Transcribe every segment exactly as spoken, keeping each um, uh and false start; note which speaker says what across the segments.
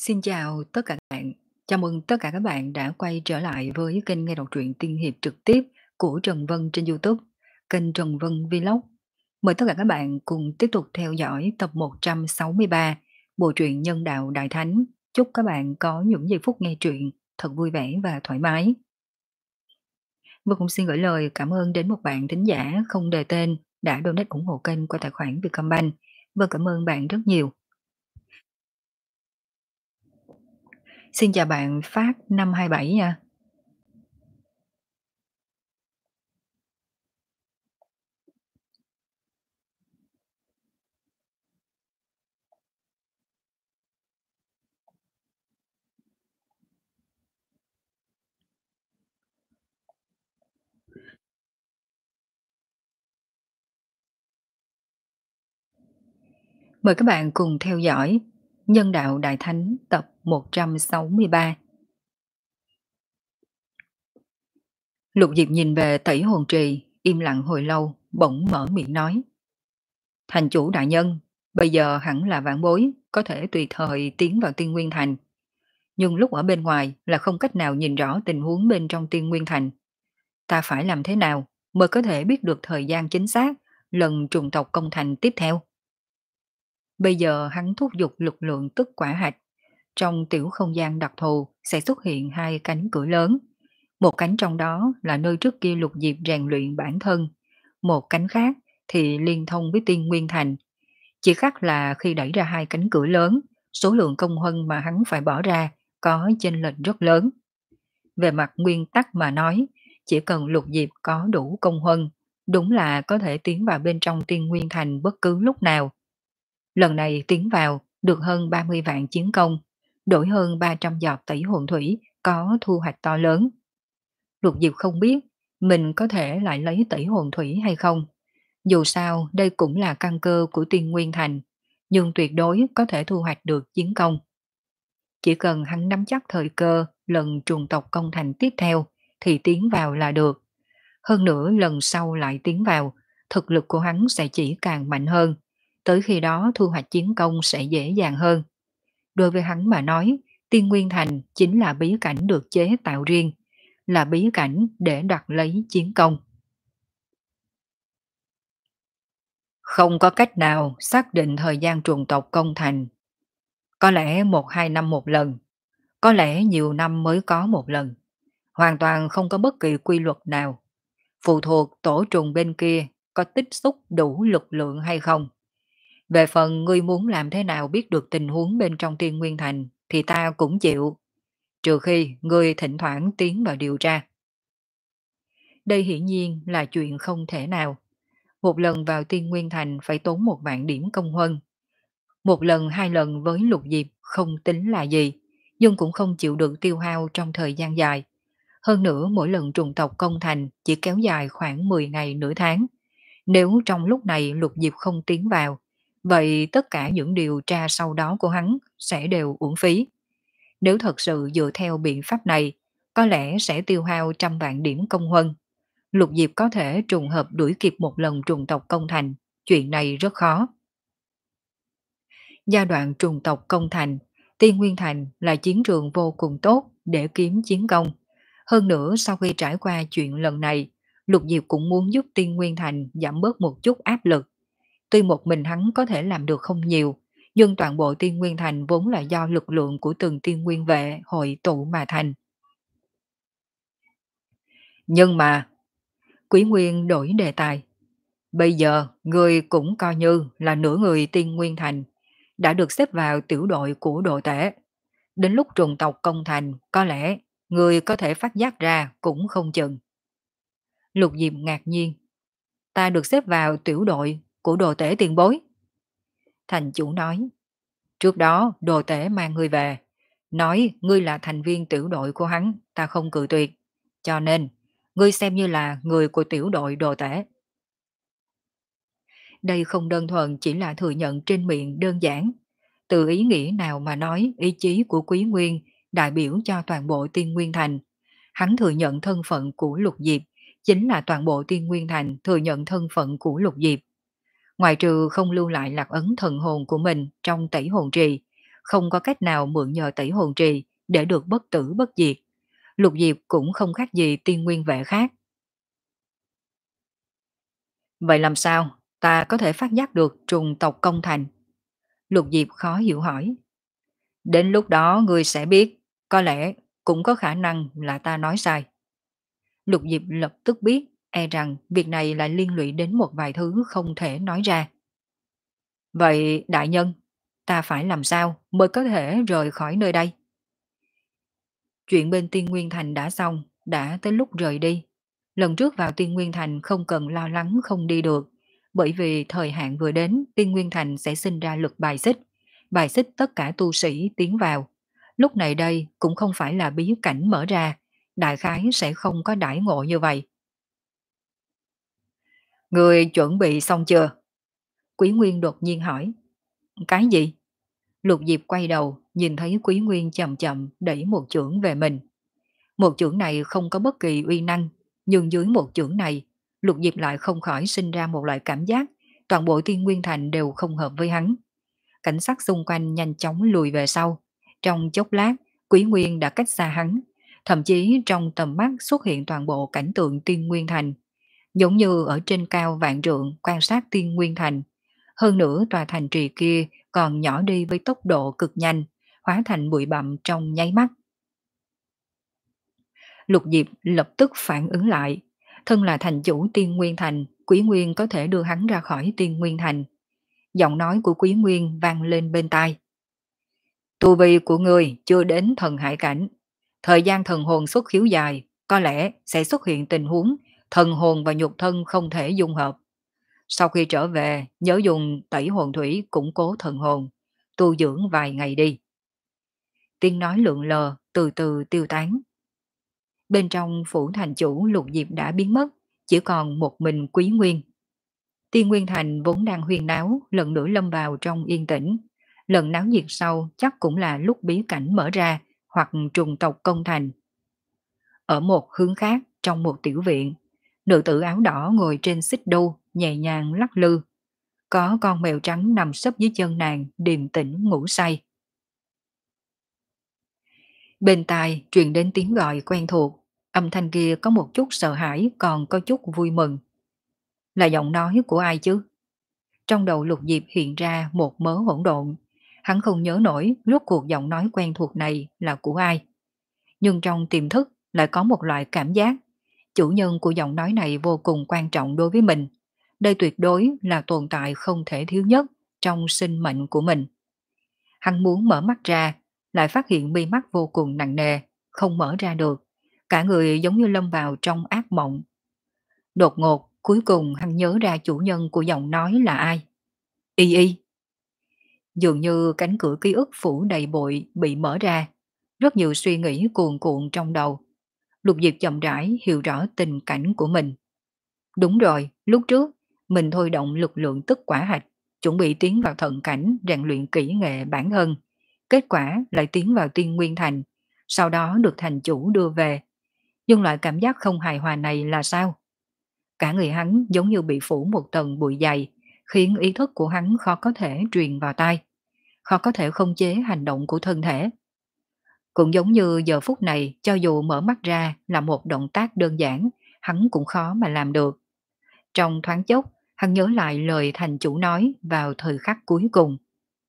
Speaker 1: Xin chào tất cả các bạn. Chào mừng tất cả các bạn đã quay trở lại với kênh nghe đọc truyện tiên hiệp trực tiếp của Trần Vân trên YouTube, kênh Trần Vân Vlog. Mời tất cả các bạn cùng tiếp tục theo dõi tập một trăm sáu mươi ba bộ truyện Nhân đạo Đại Thánh. Chúc các bạn có những giây phút nghe truyện thật vui vẻ và thoải mái. Vân cũng xin gửi lời cảm ơn đến một bạn thính giả không đề tên đã donate ủng hộ kênh qua tài khoản Vietcombank. Vân cảm ơn bạn rất nhiều. Xin chào bạn Phát năm hai bảy nha. Mời các bạn cùng theo dõi Nhân đạo Đại Thánh tập một trăm sáu mươi ba. Lục Diệp nhìn về Tẩy Hồn Trì, im lặng hồi lâu, bỗng mở miệng nói. Thành chủ đại nhân, bây giờ hẳn là vãn bối, có thể tùy thời tiến vào Tiên Nguyên Thành. Nhưng lúc ở bên ngoài là không cách nào nhìn rõ tình huống bên trong Tiên Nguyên Thành. Ta phải làm thế nào mới có thể biết được thời gian chính xác lần trùng tộc công thành tiếp theo? Bây giờ hắn thúc giục lực lượng tức quả hạch. Trong tiểu không gian đặc thù sẽ xuất hiện hai cánh cửa lớn. Một cánh trong đó là nơi trước kia Lục Diệp rèn luyện bản thân. Một cánh khác thì liên thông với Tiên Nguyên Thành. Chỉ khác là khi đẩy ra hai cánh cửa lớn, số lượng công huân mà hắn phải bỏ ra có chênh lệch rất lớn. Về mặt nguyên tắc mà nói, chỉ cần Lục Diệp có đủ công huân, đúng là có thể tiến vào bên trong Tiên Nguyên Thành bất cứ lúc nào. Lần này tiến vào được hơn ba mươi vạn chiến công, đổi hơn ba trăm giọt tẩy hồn thủy có thu hoạch to lớn. Lục Diệp không biết mình có thể lại lấy tẩy hồn thủy hay không. Dù sao đây cũng là căn cơ của Tiên Nguyên Thành, nhưng tuyệt đối có thể thu hoạch được chiến công. Chỉ cần hắn nắm chắc thời cơ lần trùng tộc công thành tiếp theo thì tiến vào là được. Hơn nữa lần sau lại tiến vào, thực lực của hắn sẽ chỉ càng mạnh hơn. Tới khi đó thu hoạch chiến công sẽ dễ dàng hơn. Đối với hắn mà nói, Tiên Nguyên Thành chính là bí cảnh được chế tạo riêng, là bí cảnh để đoạt lấy chiến công. Không có cách nào xác định thời gian trùng tộc công thành. Có lẽ một hai năm một lần, có lẽ nhiều năm mới có một lần. Hoàn toàn không có bất kỳ quy luật nào. Phụ thuộc tổ trùng bên kia có tích xúc đủ lực lượng hay không. Về phần ngươi muốn làm thế nào biết được tình huống bên trong Tiên Nguyên Thành thì ta cũng chịu, trừ khi ngươi thỉnh thoảng tiến vào điều tra. Đây hiển nhiên là chuyện không thể nào. Một lần vào Tiên Nguyên Thành phải tốn một vạn điểm công huân. Một lần hai lần với Lục Diệp không tính là gì, nhưng cũng không chịu được tiêu hao trong thời gian dài. Hơn nữa mỗi lần trùng tộc công thành chỉ kéo dài khoảng mười ngày nửa tháng. Nếu trong lúc này Lục Diệp không tiến vào, vậy tất cả những điều tra sau đó của hắn sẽ đều uổng phí. Nếu thật sự dựa theo biện pháp này, có lẽ sẽ tiêu hao trăm vạn điểm công huân. Lục Diệp có thể trùng hợp đuổi kịp một lần trùng tộc công thành, chuyện này rất khó. Giai đoạn trùng tộc công thành, Tiên Nguyên Thành là chiến trường vô cùng tốt để kiếm chiến công. Hơn nữa sau khi trải qua chuyện lần này, Lục Diệp cũng muốn giúp Tiên Nguyên Thành giảm bớt một chút áp lực. Tuy một mình hắn có thể làm được không nhiều, nhưng toàn bộ Tiên Nguyên Thành vốn là do lực lượng của từng Tiên Nguyên vệ hội tụ mà thành. Nhưng mà, Quý Nguyên đổi đề tài. Bây giờ, người cũng coi như là nửa người Tiên Nguyên Thành, đã được xếp vào tiểu đội của đội tể. Đến lúc trùng tộc công thành, có lẽ người có thể phát giác ra cũng không chừng. Lục Diệp ngạc nhiên. Ta được xếp vào tiểu đội của đồ tể tiền bối. Thành chủ nói. Trước đó đồ tể mang ngươi về, nói ngươi là thành viên tiểu đội của hắn, ta không cự tuyệt. Cho nên, ngươi xem như là người của tiểu đội đồ tể. Đây không đơn thuần chỉ là thừa nhận trên miệng đơn giản. Từ ý nghĩa nào mà nói ý chí của Quý Nguyên đại biểu cho toàn bộ Tiên Nguyên Thành. Hắn thừa nhận thân phận của Lục Diệp, chính là toàn bộ Tiên Nguyên Thành thừa nhận thân phận của Lục Diệp. Ngoài trừ không lưu lại lạc ấn thần hồn của mình trong tẩy hồn trì, không có cách nào mượn nhờ tẩy hồn trì để được bất tử bất diệt. Lục Diệp cũng không khác gì tiên nguyên vệ khác. Vậy làm sao ta có thể phát giác được trùng tộc công thành? Lục Diệp khó hiểu hỏi. Đến lúc đó ngươi sẽ biết, có lẽ cũng có khả năng là ta nói sai. Lục Diệp lập tức biết, e rằng việc này lại liên lụy đến một vài thứ không thể nói ra. Vậy đại nhân, ta phải làm sao mới có thể rời khỏi nơi đây? Chuyện bên Tiên Nguyên Thành đã xong, đã tới lúc rời đi. Lần trước vào Tiên Nguyên Thành không cần lo lắng không đi được, bởi vì thời hạn vừa đến, Tiên Nguyên Thành sẽ sinh ra lực bài xích, bài xích tất cả tu sĩ tiến vào. Lúc này đây cũng không phải là bí cảnh mở ra, đại khái sẽ không có đãi ngộ như vậy. Người chuẩn bị xong chưa? Quý Nguyên đột nhiên hỏi. Cái gì? Lục Diệp quay đầu, nhìn thấy Quý Nguyên chậm chậm đẩy một chưởng về mình. Một chưởng này không có bất kỳ uy năng, nhưng dưới một chưởng này, Lục Diệp lại không khỏi sinh ra một loại cảm giác toàn bộ Tiên Nguyên Thành đều không hợp với hắn. Cảnh sát xung quanh nhanh chóng lùi về sau. Trong chốc lát, Quý Nguyên đã cách xa hắn, thậm chí trong tầm mắt xuất hiện toàn bộ cảnh tượng Tiên Nguyên Thành, giống như ở trên cao vạn trượng quan sát Tiên Nguyên Thành. Hơn nữa tòa thành trì kia còn nhỏ đi với tốc độ cực nhanh, hóa thành bụi bặm trong nháy mắt. Lục Diệp lập tức phản ứng lại. Thân là thành chủ Tiên Nguyên Thành, Quý Nguyên có thể đưa hắn ra khỏi Tiên Nguyên Thành. Giọng nói của Quý Nguyên vang lên bên tai. Tu vi của người chưa đến thần hải cảnh. Thời gian thần hồn xuất khiếu dài, có lẽ sẽ xuất hiện tình huống thần hồn và nhục thân không thể dung hợp. Sau khi trở về, nhớ dùng tẩy hồn thủy củng cố thần hồn, tu dưỡng vài ngày đi. Tiếng nói lượn lờ, từ từ tiêu tán. Bên trong phủ thành chủ Lục Diệp đã biến mất, chỉ còn một mình Quý Nguyên. Tiên Nguyên Thành vốn đang huyên náo, lần nữa lâm vào trong yên tĩnh. Lần náo nhiệt sau chắc cũng là lúc bí cảnh mở ra, hoặc trùng tộc công thành. Ở một hướng khác, trong một tiểu viện, nữ tử áo đỏ ngồi trên xích đu, nhẹ nhàng lắc lư. Có con mèo trắng nằm sấp dưới chân nàng, điềm tĩnh ngủ say. Bên tai truyền đến tiếng gọi quen thuộc, âm thanh kia có một chút sợ hãi còn có chút vui mừng. Là giọng nói của ai chứ? Trong đầu Lục Diệp hiện ra một mớ hỗn độn. Hắn không nhớ nổi rốt cuộc giọng nói quen thuộc này là của ai. Nhưng trong tiềm thức lại có một loại cảm giác. Chủ nhân của giọng nói này vô cùng quan trọng đối với mình. Đây tuyệt đối là tồn tại không thể thiếu nhất trong sinh mệnh của mình. Hắn muốn mở mắt ra, lại phát hiện mi mắt vô cùng nặng nề, không mở ra được. Cả người giống như lâm vào trong ác mộng. Đột ngột, cuối cùng hắn nhớ ra chủ nhân của giọng nói là ai. Y Y. Dường như cánh cửa ký ức phủ đầy bụi bị mở ra. Rất nhiều suy nghĩ cuồn cuộn trong đầu. Lục Diệp chậm rãi hiểu rõ tình cảnh của mình. Đúng rồi, lúc trước, mình thôi động lực lượng tức quả hạch, chuẩn bị tiến vào thận cảnh rèn luyện kỹ nghệ bản thân. Kết quả lại tiến vào Tiên Nguyên Thành, sau đó được thành chủ đưa về. Nhưng loại cảm giác không hài hòa này là sao? Cả người hắn giống như bị phủ một tầng bụi dày, khiến ý thức của hắn khó có thể truyền vào tai, khó có thể khống chế hành động của thân thể. Cũng giống như giờ phút này, cho dù mở mắt ra là một động tác đơn giản, hắn cũng khó mà làm được. Trong thoáng chốc, hắn nhớ lại lời thành chủ nói vào thời khắc cuối cùng.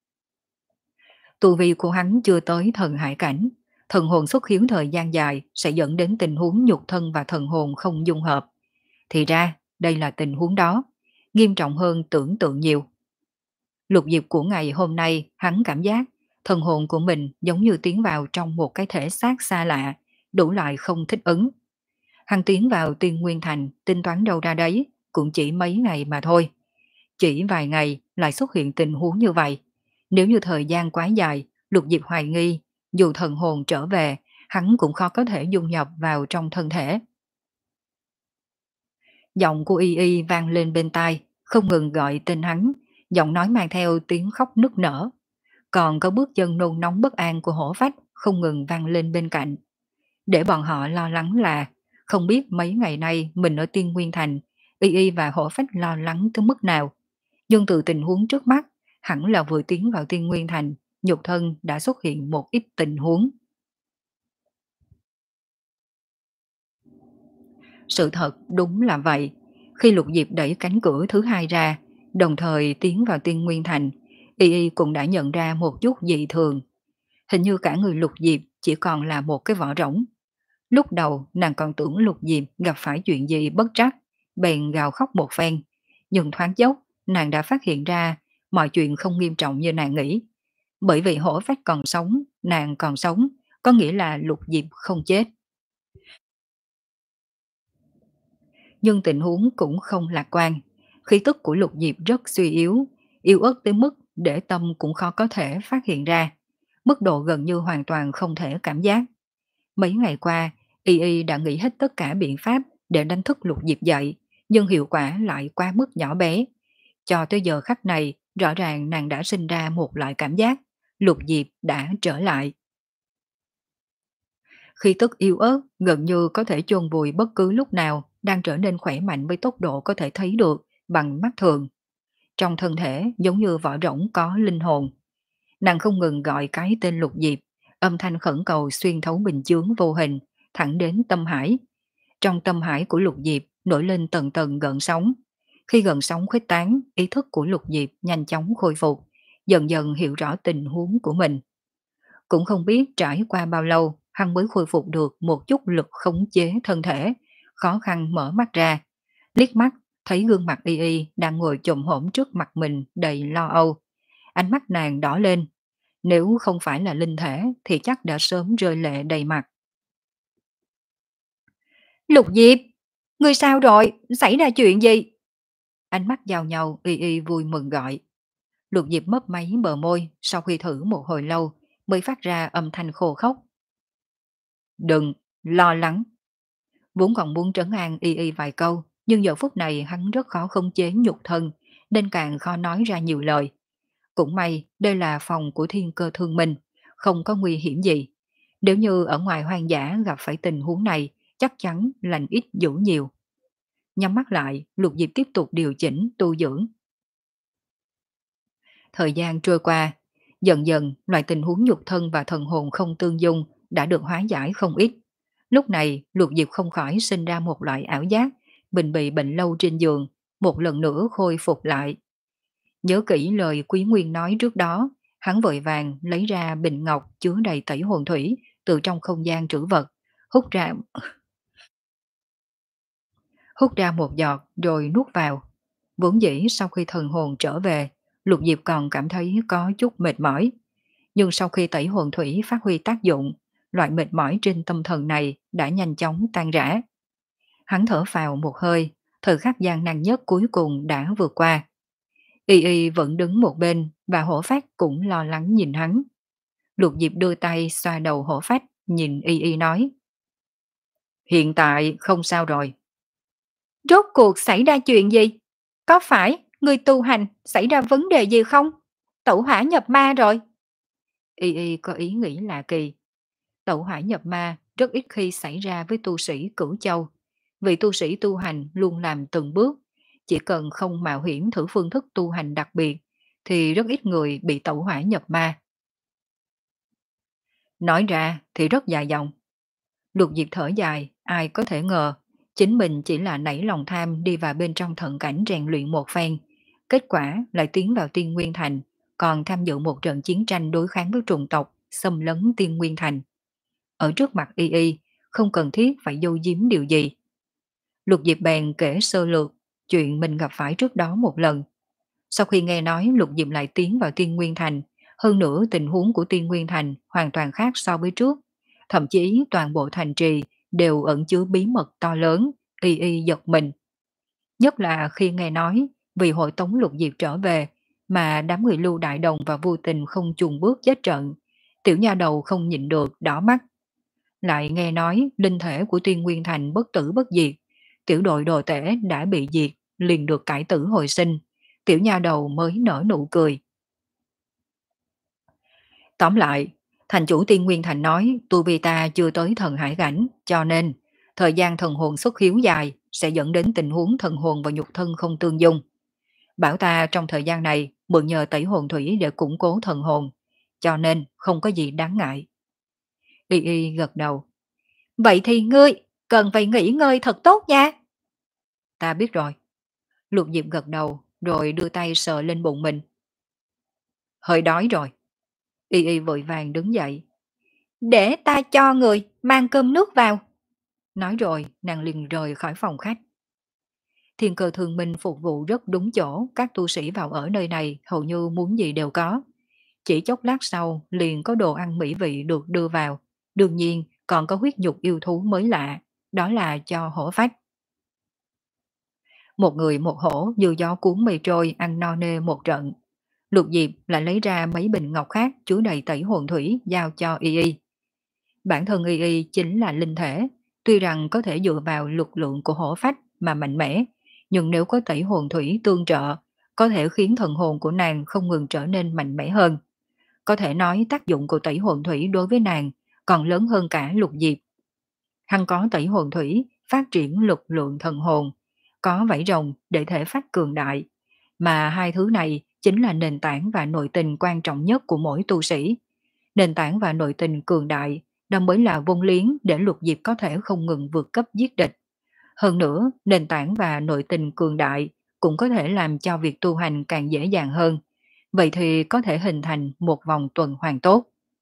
Speaker 1: Tu vi của hắn chưa tới thần hải cảnh, thần hồn xuất hiếu thời gian dài sẽ dẫn đến tình huống nhục thân và thần hồn không dung hợp. Thì ra, đây là tình huống đó, nghiêm trọng hơn tưởng tượng nhiều. Lục Diệp của ngày hôm nay, hắn cảm giác thần hồn của mình giống như tiến vào trong một cái thể xác xa lạ, đủ loại không thích ứng. Hắn tiến vào Tiên Nguyên Thành, tính toán đâu ra đấy, cũng chỉ mấy ngày mà thôi. Chỉ vài ngày lại xuất hiện tình huống như vậy. Nếu như thời gian quá dài, Lục Diệp hoài nghi, dù thần hồn trở về, hắn cũng khó có thể dung nhập vào trong thân thể. Giọng của Y Y vang lên bên tai, không ngừng gọi tên hắn, giọng nói mang theo tiếng khóc nức nở. Còn có bước chân nôn nóng bất an của hổ phách không ngừng vang lên bên cạnh. Để bọn họ lo lắng là, không biết mấy ngày nay mình ở Tiên Nguyên Thành, Y Y và hổ phách lo lắng tới mức nào. Nhưng từ tình huống trước mắt, hẳn là vừa tiến vào Tiên Nguyên Thành, nhục thân đã xuất hiện một ít tình huống. Sự thật đúng là vậy. Khi Lục Diệp đẩy cánh cửa thứ hai ra, đồng thời tiến vào Tiên Nguyên Thành, Y Y cũng đã nhận ra một chút dị thường. Hình như cả người Lục Diệp chỉ còn là một cái vỏ rỗng. Lúc đầu nàng còn tưởng Lục Diệp gặp phải chuyện gì bất trắc, bèn gào khóc một phen. Nhưng thoáng chốc, nàng đã phát hiện ra mọi chuyện không nghiêm trọng như nàng nghĩ. Bởi vì hổ phách còn sống, nàng còn sống, có nghĩa là Lục Diệp không chết. Nhưng tình huống cũng không lạc quan. Khí tức của Lục Diệp rất suy yếu, yếu ớt tới mức để tâm cũng khó có thể phát hiện ra. Mức độ gần như hoàn toàn không thể cảm giác. Mấy ngày qua, Y Y đã nghĩ hết tất cả biện pháp để đánh thức Lục Diệp dậy, nhưng hiệu quả lại quá mức nhỏ bé. Cho tới giờ khắc này, rõ ràng nàng đã sinh ra một loại cảm giác, Lục Diệp đã trở lại. Khi tức yếu ớt, gần như có thể chôn vùi bất cứ lúc nào, đang trở nên khỏe mạnh với tốc độ có thể thấy được bằng mắt thường. Trong thân thể giống như vỏ rỗng có linh hồn. Nàng không ngừng gọi cái tên Lục Diệp, âm thanh khẩn cầu xuyên thấu bình chướng vô hình, thẳng đến tâm hải. Trong tâm hải của Lục Diệp nổi lên tầng tầng gợn sóng. Khi gợn sóng khuếch tán, ý thức của Lục Diệp nhanh chóng khôi phục, dần dần hiểu rõ tình huống của mình. Cũng không biết trải qua bao lâu, hắn mới khôi phục được một chút lực khống chế thân thể, khó khăn mở mắt ra, liếc mắt thấy gương mặt Y Y đang ngồi chồm hổm trước mặt mình đầy lo âu. Ánh mắt nàng đỏ lên, nếu không phải là linh thể thì chắc đã sớm rơi lệ đầy mặt. Lục Diệp, ngươi sao rồi? Xảy ra chuyện gì? Ánh mắt giao nhau, Y Y vui mừng gọi. Lục Diệp mấp máy bờ môi, sau khi thử một hồi lâu mới phát ra âm thanh khô khốc. Đừng, lo lắng. Vốn còn muốn trấn an Y Y vài câu, nhưng giờ phút này hắn rất khó khống chế nhục thân, nên càng khó nói ra nhiều lời. Cũng may, đây là phòng của thiên cơ thương minh, không có nguy hiểm gì. Nếu như ở ngoài hoang dã gặp phải tình huống này, chắc chắn lành ít dữ nhiều. Nhắm mắt lại, Lục Diệp tiếp tục điều chỉnh, tu dưỡng. Thời gian trôi qua, dần dần loại tình huống nhục thân và thần hồn không tương dung đã được hóa giải không ít. Lúc này, Lục Diệp không khỏi sinh ra một loại ảo giác, mình bị bệnh lâu trên giường, một lần nữa khôi phục lại. Nhớ kỹ lời Quý Nguyên nói trước đó, hắn vội vàng lấy ra bình ngọc chứa đầy tẩy hồn thủy từ trong không gian trữ vật, hút ra hút ra một giọt rồi nuốt vào. Vốn dĩ sau khi thần hồn trở về, Lục Diệp còn cảm thấy có chút mệt mỏi. Nhưng sau khi tẩy hồn thủy phát huy tác dụng, loại mệt mỏi trên tâm thần này đã nhanh chóng tan rã. Hắn thở phào một hơi, thời khắc gian nan nhất cuối cùng đã vượt qua. Y Y vẫn đứng một bên và hổ phát cũng lo lắng nhìn hắn. Lục Diệp đưa tay xoa đầu hổ phách, nhìn Y Y nói. Hiện tại không sao rồi. Rốt cuộc xảy ra chuyện gì? Có phải người tu hành xảy ra vấn đề gì không? Tẩu hỏa nhập ma rồi. Y Y có ý nghĩ lạ kỳ. Tẩu hỏa nhập ma rất ít khi xảy ra với tu sĩ cửu châu. Vì tu sĩ tu hành luôn làm từng bước. Chỉ cần không mạo hiểm thử phương thức tu hành đặc biệt, thì rất ít người bị tẩu hỏa nhập ma. Nói ra thì rất dài dòng. Lục Diệp thở dài, ai có thể ngờ, chính mình chỉ là nảy lòng tham đi vào bên trong thận cảnh rèn luyện một phen. Kết quả lại tiến vào Tiên Nguyên Thành, còn tham dự một trận chiến tranh đối kháng với trùng tộc, xâm lấn Tiên Nguyên Thành. Ở trước mặt Y Y, không cần thiết phải giấu giếm điều gì. Lục Diệp bèn kể sơ lược chuyện mình gặp phải trước đó một lần. Sau khi nghe nói Lục Diệp lại tiến vào Tiên Nguyên Thành, hơn nữa tình huống của Tiên Nguyên Thành hoàn toàn khác so với trước. Thậm chí toàn bộ thành trì đều ẩn chứa bí mật to lớn, Y Y giật mình. Nhất là khi nghe nói vì hội tống Lục Diệp trở về mà đám người Lưu Đại Đồng và vô tình không chùng bước chết trận, tiểu nha đầu không nhịn được đỏ mắt. Lại nghe nói linh thể của Tiên Nguyên Thành bất tử bất diệt, tiểu đội đồ tể đã bị diệt, liền được cải tử hồi sinh, tiểu nha đầu mới nở nụ cười. Tóm lại, thành chủ Tiên Nguyên Thành nói tu vi ta chưa tới thần hải cảnh, cho nên thời gian thần hồn xuất hiếu dài sẽ dẫn đến tình huống thần hồn và nhục thân không tương dung. Bảo ta trong thời gian này mượn nhờ tẩy hồn thủy để củng cố thần hồn, cho nên không có gì đáng ngại. Y Y gật đầu. Vậy thì ngươi cần phải nghỉ ngơi thật tốt nha. Ta biết rồi. Lục Diệp gật đầu rồi đưa tay sờ lên bụng mình. Hơi đói rồi. Y Y vội vàng đứng dậy. Để ta cho người mang cơm nước vào. Nói rồi nàng liền rời khỏi phòng khách. Thiên Cơ Thương Minh phục vụ rất đúng chỗ, các tu sĩ vào ở nơi này hầu như muốn gì đều có. Chỉ chốc lát sau liền có đồ ăn mỹ vị được đưa vào. Đương nhiên còn có huyết nhục yêu thú mới lạ, đó là cho hổ phách. Một người một hổ như gió cuốn mây trôi ăn no nê một trận. Lục Diệp lại lấy ra mấy bình ngọc khác chứa đầy tẩy hồn thủy giao cho Y Y. Bản thân Y Y chính là linh thể, tuy rằng có thể dựa vào lực lượng của hổ phách mà mạnh mẽ, nhưng nếu có tẩy hồn thủy tương trợ, có thể khiến thần hồn của nàng không ngừng trở nên mạnh mẽ hơn. Có thể nói tác dụng của tẩy hồn thủy đối với nàng còn lớn hơn cả Lục Diệp. Hắn có tẩy hồn thủy, phát triển lực lượng thần hồn, có vảy rồng để thể phách cường đại, mà hai thứ này chính là nền tảng và nội tình quan trọng nhất của mỗi tu sĩ. Nền tảng và nội tình cường đại, đó mới là vốn liếng để Lục Diệp có thể không ngừng vượt cấp giết địch. Hơn nữa, nền tảng và nội tình cường đại cũng có thể làm cho việc tu hành càng dễ dàng hơn. Vậy thì có thể hình thành một vòng tuần hoàn tốt.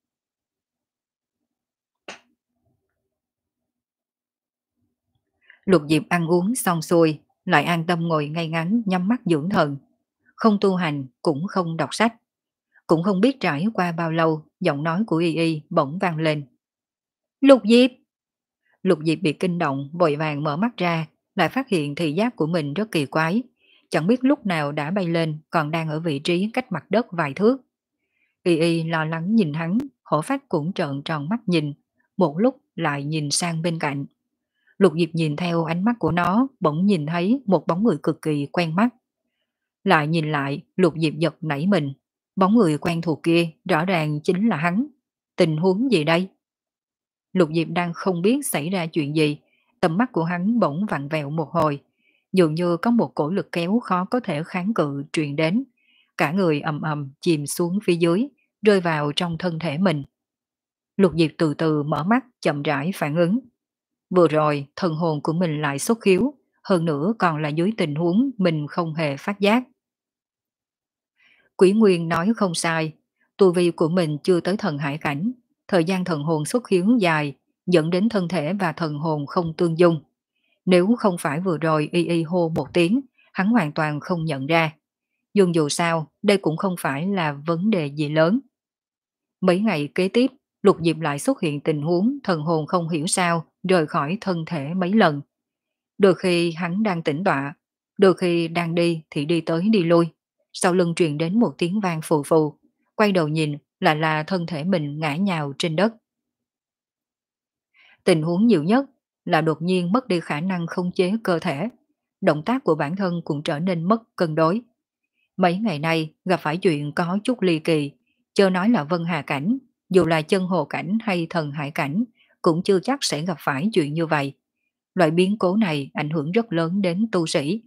Speaker 1: Lục Diệp ăn uống xong xuôi, lại an tâm ngồi ngay ngắn nhắm mắt dưỡng thần. Không tu hành, cũng không đọc sách. Cũng không biết trải qua bao lâu, giọng nói của Y Y bỗng vang lên. Lục Diệp! Lục Diệp bị kinh động, vội vàng mở mắt ra, lại phát hiện thị giác của mình rất kỳ quái. Chẳng biết lúc nào đã bay lên, còn đang ở vị trí cách mặt đất vài thước. Y Y lo lắng nhìn hắn, hổ phách cũng trợn tròn mắt nhìn, một lúc lại nhìn sang bên cạnh. Lục Diệp nhìn theo ánh mắt của nó, bỗng nhìn thấy một bóng người cực kỳ quen mắt. Lại nhìn lại, Lục Diệp giật nảy mình. Bóng người quen thuộc kia rõ ràng chính là hắn. Tình huống gì đây? Lục Diệp đang không biết xảy ra chuyện gì. Tầm mắt của hắn bỗng vặn vẹo một hồi. Dường như có một cổ lực kéo khó có thể kháng cự truyền đến. Cả người ầm ầm chìm xuống phía dưới, rơi vào trong thân thể mình. Lục Diệp từ từ mở mắt, chậm rãi phản ứng. Vừa rồi, thần hồn của mình lại xuất khiếu, hơn nữa còn là dưới tình huống mình không hề phát giác. Quỷ Nguyên nói không sai, tu vi của mình chưa tới thần hải cảnh, thời gian thần hồn xuất khiếu dài, dẫn đến thân thể và thần hồn không tương dung. Nếu không phải vừa rồi Y Y hô một tiếng, hắn hoàn toàn không nhận ra. Nhưng dù sao, đây cũng không phải là vấn đề gì lớn. Mấy ngày kế tiếp, Lục Diệp lại xuất hiện tình huống thần hồn không hiểu sao rời khỏi thân thể mấy lần. Đôi khi hắn đang tĩnh tọa, đôi khi đang đi thì đi tới đi lui. Sau lưng truyền đến một tiếng vang phù phù, quay đầu nhìn lại là thân thể mình ngã nhào trên đất. Tình huống nhiều nhất là đột nhiên mất đi khả năng khống chế cơ thể. Động tác của bản thân cũng trở nên mất cân đối. Mấy ngày nay gặp phải chuyện có chút ly kỳ, chớ nói là Vân Hà Cảnh, dù là chân hồ cảnh hay thần hải cảnh, cũng chưa chắc sẽ gặp phải chuyện như vậy. Loại biến cố này ảnh hưởng rất lớn đến tu sĩ.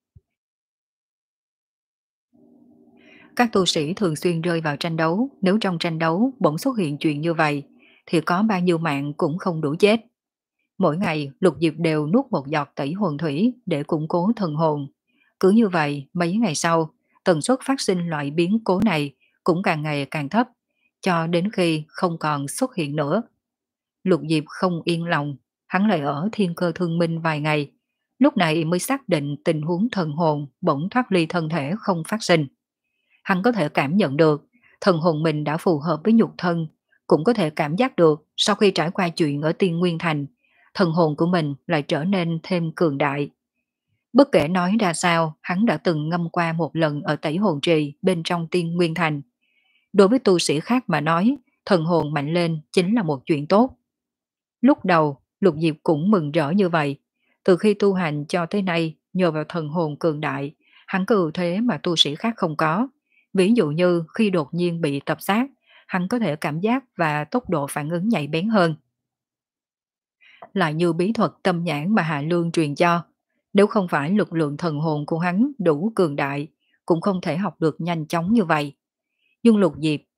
Speaker 1: Các tu sĩ thường xuyên rơi vào tranh đấu, nếu trong tranh đấu bỗng xuất hiện chuyện như vậy, thì có bao nhiêu mạng cũng không đủ chết. Mỗi ngày Lục Diệp đều nuốt một giọt tẩy hồn thủy để củng cố thần hồn. Cứ như vậy, mấy ngày sau, tần suất phát sinh loại biến cố này cũng càng ngày càng thấp, cho đến khi không còn xuất hiện nữa. Lục Diệp không yên lòng, hắn lại ở Thiên Cơ Thương Minh vài ngày, lúc này mới xác định tình huống thần hồn bỗng thoát ly thân thể không phát sinh. Hắn có thể cảm nhận được thần hồn mình đã phù hợp với nhục thân, cũng có thể cảm giác được sau khi trải qua chuyện ở Tiên Nguyên Thành, thần hồn của mình lại trở nên thêm cường đại. Bất kể nói ra sao, hắn đã từng ngâm qua một lần ở Tẩy Hồn Trì bên trong Tiên Nguyên Thành. Đối với tu sĩ khác mà nói, thần hồn mạnh lên chính là một chuyện tốt. Lúc đầu, Lục Diệp cũng mừng rỡ như vậy. Từ khi tu hành cho tới nay, nhờ vào thần hồn cường đại, hắn có ưu thế mà tu sĩ khác không có. Ví dụ như khi đột nhiên bị tập sát, hắn có thể cảm giác và tốc độ phản ứng nhạy bén hơn. Lại như bí thuật tâm nhãn mà Hạ Lương truyền cho, nếu không phải lực lượng thần hồn của hắn đủ cường đại, cũng không thể học được nhanh chóng như vậy. Nhưng Lục Diệp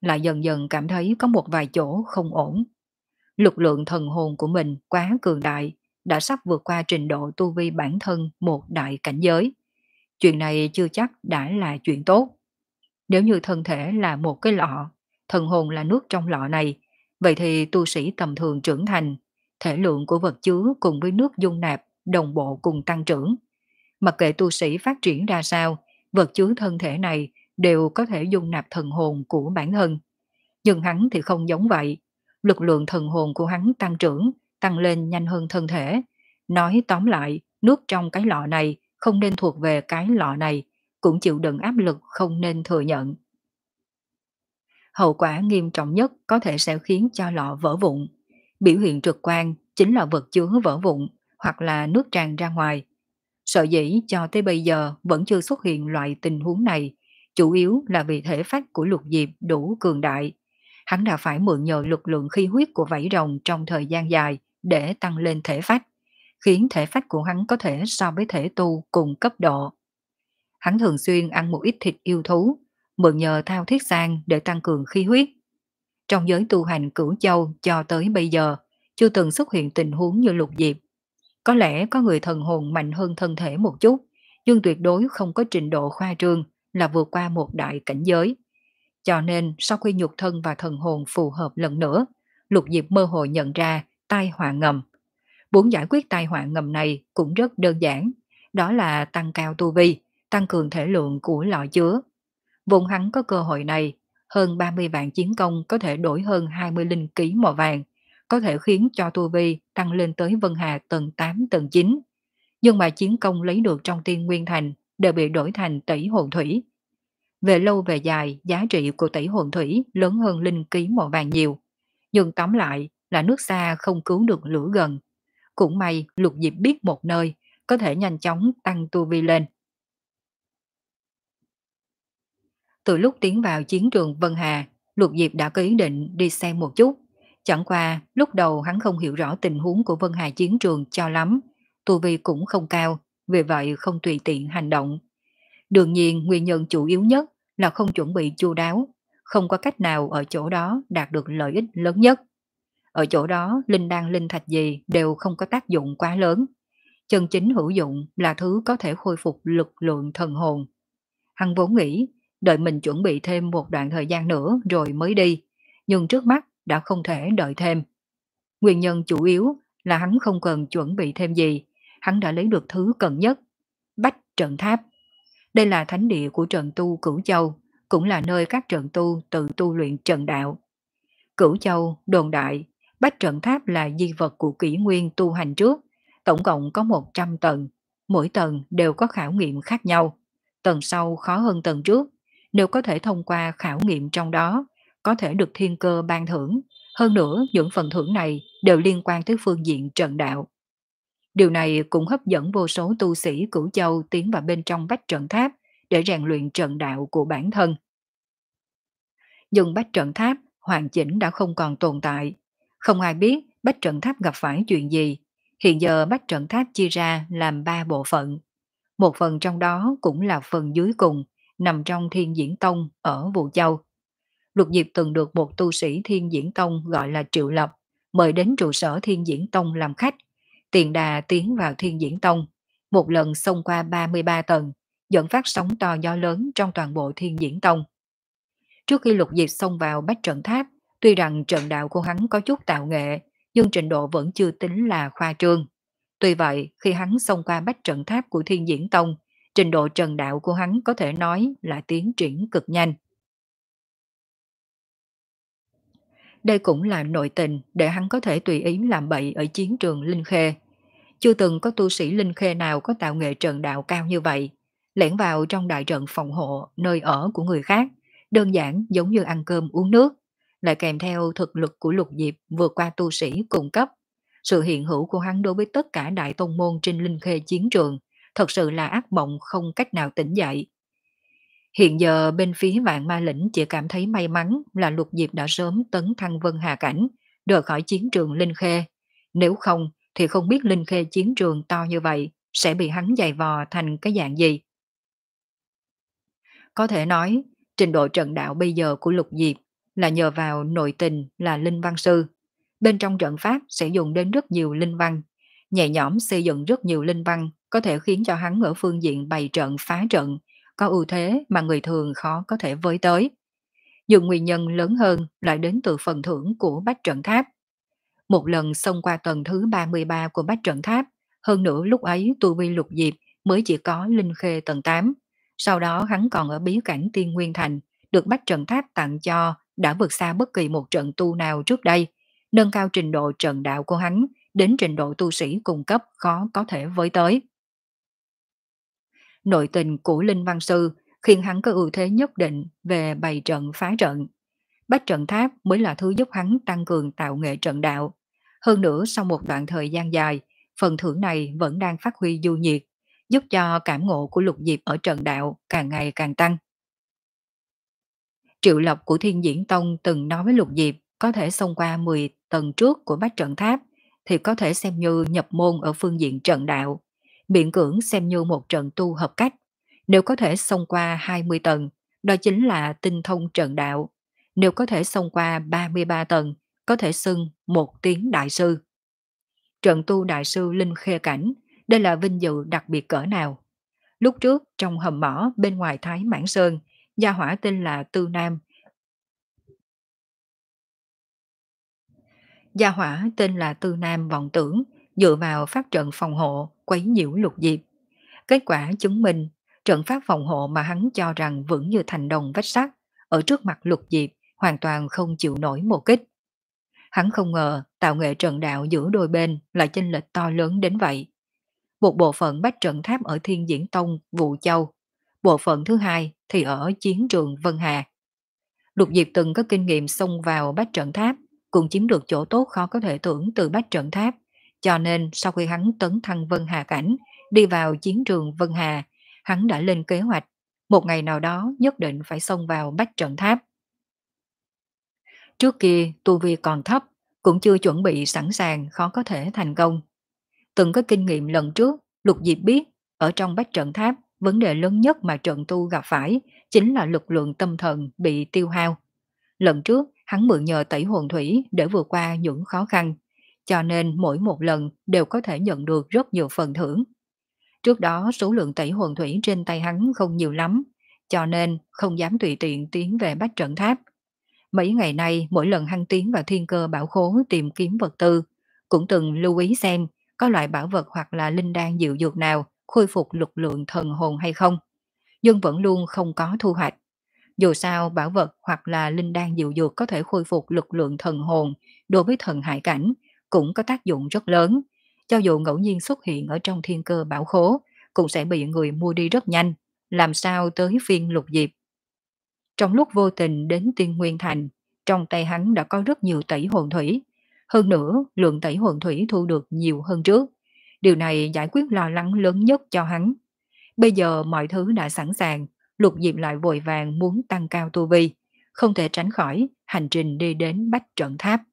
Speaker 1: lại dần dần cảm thấy có một vài chỗ không ổn. Lực lượng thần hồn của mình quá cường đại, đã sắp vượt qua trình độ tu vi bản thân một đại cảnh giới. Chuyện này chưa chắc đã là chuyện tốt. Nếu như thân thể là một cái lọ, thần hồn là nước trong lọ này, vậy thì tu sĩ tầm thường trưởng thành, thể lượng của vật chứa cùng với nước dung nạp đồng bộ cùng tăng trưởng. Mặc kệ tu sĩ phát triển ra sao, vật chứa thân thể này đều có thể dung nạp thần hồn của bản thân. Nhưng hắn thì không giống vậy. Lực lượng thần hồn của hắn tăng trưởng, tăng lên nhanh hơn thân thể. Nói tóm lại, nước trong cái lọ này không nên thuộc về cái lọ này, cũng chịu đựng áp lực không nên thừa nhận. Hậu quả nghiêm trọng nhất có thể sẽ khiến cho lọ vỡ vụn. Biểu hiện trực quan chính là vật chứa vỡ vụn hoặc là nước tràn ra ngoài. Sở dĩ cho tới bây giờ vẫn chưa xuất hiện loại tình huống này, chủ yếu là vì thể phách của Lục Diệp đủ cường đại. Hắn đã phải mượn nhờ lực lượng khí huyết của vảy rồng trong thời gian dài để tăng lên thể phách, khiến thể phách của hắn có thể so với thể tu cùng cấp độ. Hắn thường xuyên ăn một ít thịt yêu thú, mượn nhờ thao thiết sang để tăng cường khí huyết. Trong giới tu hành cửu châu cho tới bây giờ, chưa từng xuất hiện tình huống như Lục Diệp. Có lẽ có người thần hồn mạnh hơn thân thể một chút, nhưng tuyệt đối không có trình độ khoa trương là vượt qua một đại cảnh giới. Cho nên sau khi nhục thân và thần hồn phù hợp lần nữa, Lục Diệp mơ hồ nhận ra tai họa ngầm. Muốn giải quyết tai họa ngầm này cũng rất đơn giản, đó là tăng cao tu vi, tăng cường thể lượng của lọ chứa. Vùng hắn có cơ hội này, hơn ba mươi vạn chiến công có thể đổi hơn hai mươi linh ký màu vàng, có thể khiến cho tu vi tăng lên tới Vân Hà tầng tám tầng chín. Nhưng mà chiến công lấy được trong Tiên Nguyên Thành đều bị đổi thành tẩy hồn thủy. Về lâu về dài, giá trị của tẩy hồn thủy lớn hơn linh ký màu vàng nhiều. Nhưng tóm lại là nước xa không cứu được lửa gần. Cũng may Lục Diệp biết một nơi có thể nhanh chóng tăng tu vi lên. Từ lúc tiến vào chiến trường Vân Hà, Lục Diệp đã có ý định đi xem một chút. Chẳng qua, lúc đầu hắn không hiểu rõ tình huống của Vân Hà chiến trường cho lắm. Tu vi cũng không cao, vì vậy không tùy tiện hành động. Đương nhiên, nguyên nhân chủ yếu nhất là không chuẩn bị chu đáo, không có cách nào ở chỗ đó đạt được lợi ích lớn nhất. Ở chỗ đó, linh đan linh thạch gì đều không có tác dụng quá lớn. Chân chính hữu dụng là thứ có thể khôi phục lực lượng thần hồn. Hắn vốn nghĩ đợi mình chuẩn bị thêm một đoạn thời gian nữa rồi mới đi, nhưng trước mắt đã không thể đợi thêm. Nguyên nhân chủ yếu là hắn không cần chuẩn bị thêm gì, hắn đã lấy được thứ cần nhất, Bách Trận Tháp. Đây là thánh địa của trận tu Cửu Châu, cũng là nơi các trận tu tự tu luyện trận đạo. Cửu Châu, đồn đại, Bách Trận Tháp là di vật của kỷ nguyên tu hành trước, tổng cộng có một trăm tầng, mỗi tầng đều có khảo nghiệm khác nhau. Tầng sau khó hơn tầng trước, nếu có thể thông qua khảo nghiệm trong đó, có thể được thiên cơ ban thưởng. Hơn nữa, những phần thưởng này đều liên quan tới phương diện trận đạo. Điều này cũng hấp dẫn vô số tu sĩ Cửu Châu tiến vào bên trong Bách Trận Tháp để rèn luyện trận đạo của bản thân. Nhưng Bách Trận Tháp hoàn chỉnh đã không còn tồn tại. Không ai biết Bách Trận Tháp gặp phải chuyện gì. Hiện giờ Bách Trận Tháp chia ra làm ba bộ phận. Một phần trong đó cũng là phần dưới cùng, nằm trong Thiên Diễn Tông ở Vũ Châu. Lục Diệp từng được một tu sĩ Thiên Diễn Tông gọi là Triệu Lập, mời đến trụ sở Thiên Diễn Tông làm khách. Tiền đà tiến vào Thiên Diễn Tông, một lần xông qua ba mươi ba tầng, dẫn phát sóng to gió lớn trong toàn bộ Thiên Diễn Tông. Trước khi Lục Diệp xông vào Bách Trận Tháp, tuy rằng trận đạo của hắn có chút tạo nghệ, nhưng trình độ vẫn chưa tính là khoa trương. Tuy vậy, khi hắn xông qua Bách Trận Tháp của Thiên Diễn Tông, trình độ trận đạo của hắn có thể nói là tiến triển cực nhanh. Đây cũng là nội tình để hắn có thể tùy ý làm bậy ở chiến trường Linh Khê. Chưa từng có tu sĩ Linh Khê nào có tạo nghệ trận đạo cao như vậy, lẻn vào trong đại trận phòng hộ nơi ở của người khác, đơn giản giống như ăn cơm uống nước, lại kèm theo thực lực của Lục Diệp vượt qua tu sĩ cùng cấp. Sự hiện hữu của hắn đối với tất cả đại tông môn trên Linh Khê chiến trường thật sự là ác mộng không cách nào tỉnh dậy. Hiện giờ bên phía Vạn Ma Lĩnh chỉ cảm thấy may mắn là Lục Diệp đã sớm tấn thăng Vân Hà Cảnh, rời khỏi chiến trường Linh Khê. Nếu không thì không biết Linh Khê chiến trường to như vậy sẽ bị hắn giày vò thành cái dạng gì. Có thể nói, trình độ trận đạo bây giờ của Lục Diệp là nhờ vào nội tình là linh văn sư. Bên trong trận pháp sẽ dùng đến rất nhiều linh văn, nhẹ nhõm xây dựng rất nhiều linh văn có thể khiến cho hắn ở phương diện bày trận phá trận có ưu thế mà người thường khó có thể với tới. Nhưng nguyên nhân lớn hơn lại đến từ phần thưởng của bách trận tháp. Một lần xông qua tầng thứ ba mươi ba của bách trận tháp, hơn nữa lúc ấy tu vi Lục Diệp mới chỉ có linh khê tầng tám. Sau đó hắn còn ở bí cảnh Tiên Nguyên Thành, được bách trận tháp tặng cho đã vượt xa bất kỳ một trận tu nào trước đây, nâng cao trình độ trận đạo của hắn đến trình độ tu sĩ cùng cấp khó có thể với tới. Nội tình của Linh Văn Sư khiến hắn có ưu thế nhất định về bày trận phá trận. Bách trận tháp mới là thứ giúp hắn tăng cường tạo nghệ trận đạo. Hơn nữa sau một đoạn thời gian dài, phần thưởng này vẫn đang phát huy du nhiệt, giúp cho cảm ngộ của Lục Diệp ở trận đạo càng ngày càng tăng. Triệu Lộc của Thiên Diễn Tông từng nói với Lục Diệp có thể xông qua mười tầng trước của bách trận tháp thì có thể xem như nhập môn ở phương diện trận đạo, miễn cưỡng xem như một trận tu hợp cách. Nếu có thể xông qua hai mươi tầng, đó chính là tinh thông trận đạo. Nếu có thể xông qua ba mươi ba tầng, có thể xưng một tiếng đại sư. Trận tu đại sư Linh Khê Cảnh, đây là vinh dự đặc biệt cỡ nào. Lúc trước trong hầm mỏ bên ngoài Thái Mãn Sơn, gia hỏa tên là Tư Nam. Gia hỏa tên là Tư Nam vọng tưởng dựa vào pháp trận phòng hộ quấy nhiễu Lục Diệp. Kết quả chứng minh trận pháp phòng hộ mà hắn cho rằng vững như thành đồng vách sắt ở trước mặt Lục Diệp hoàn toàn không chịu nổi một kích. Hắn không ngờ tạo nghệ trận đạo giữa đôi bên lại chênh lệch to lớn đến vậy. Một bộ phận bách trận tháp ở Thiên Diễn Tông, Vũ Châu, bộ phận thứ hai thì ở chiến trường Vân Hà. Lục Diệp từng có kinh nghiệm xông vào bách trận tháp, cũng chiếm được chỗ tốt khó có thể tưởng từ bách trận tháp, cho nên sau khi hắn tấn thăng Vân Hà cảnh, đi vào chiến trường Vân Hà, hắn đã lên kế hoạch, một ngày nào đó nhất định phải xông vào bách trận tháp. Trước kia tu vi còn thấp, cũng chưa chuẩn bị sẵn sàng khó có thể thành công. Từng có kinh nghiệm lần trước, Lục Diệp biết, ở trong bách trận tháp, vấn đề lớn nhất mà trận tu gặp phải chính là lực lượng tâm thần bị tiêu hao. Lần trước, hắn mượn nhờ tẩy hồn thủy để vượt qua những khó khăn, cho nên mỗi một lần đều có thể nhận được rất nhiều phần thưởng. Trước đó số lượng tẩy hồn thủy trên tay hắn không nhiều lắm, cho nên không dám tùy tiện tiến về bách trận tháp. Mấy ngày nay mỗi lần hắn tiến vào thiên cơ bảo khố tìm kiếm vật tư, cũng từng lưu ý xem có loại bảo vật hoặc là linh đan diệu dược nào khôi phục lực lượng thần hồn hay không. Nhưng vẫn luôn không có thu hoạch. Dù sao bảo vật hoặc là linh đan diệu dược có thể khôi phục lực lượng thần hồn đối với thần hải cảnh cũng có tác dụng rất lớn. Cho dù ngẫu nhiên xuất hiện ở trong thiên cơ bảo khố cũng sẽ bị người mua đi rất nhanh, làm sao tới phiên Lục Diệp. Trong lúc vô tình đến Tiên Nguyên Thành, trong tay hắn đã có rất nhiều tẩy hồn thủy. Hơn nữa, lượng tẩy hồn thủy thu được nhiều hơn trước. Điều này giải quyết lo lắng lớn nhất cho hắn. Bây giờ mọi thứ đã sẵn sàng, Lục Diệp lại vội vàng muốn tăng cao tu vi, không thể tránh khỏi hành trình đi đến bách trận tháp.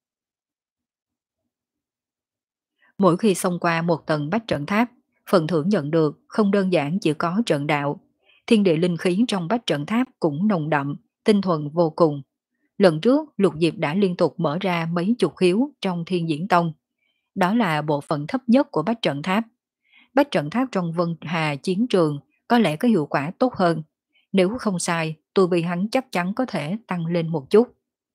Speaker 1: Mỗi khi xông qua một tầng bách trận tháp, phần thưởng nhận được không đơn giản chỉ có trận đạo. Thiên địa linh khí trong bách trận tháp cũng nồng đậm, tinh thuần vô cùng. Lần trước, Lục Diệp đã liên tục mở ra mấy chục khiếu trong Thiên Diễn Tông. Đó là bộ phận thấp nhất của bách trận tháp. Bách trận tháp trong Vân Hà chiến trường có lẽ có hiệu quả tốt hơn. Nếu không sai, tu vi hắn chắc chắn có thể tăng lên một chút.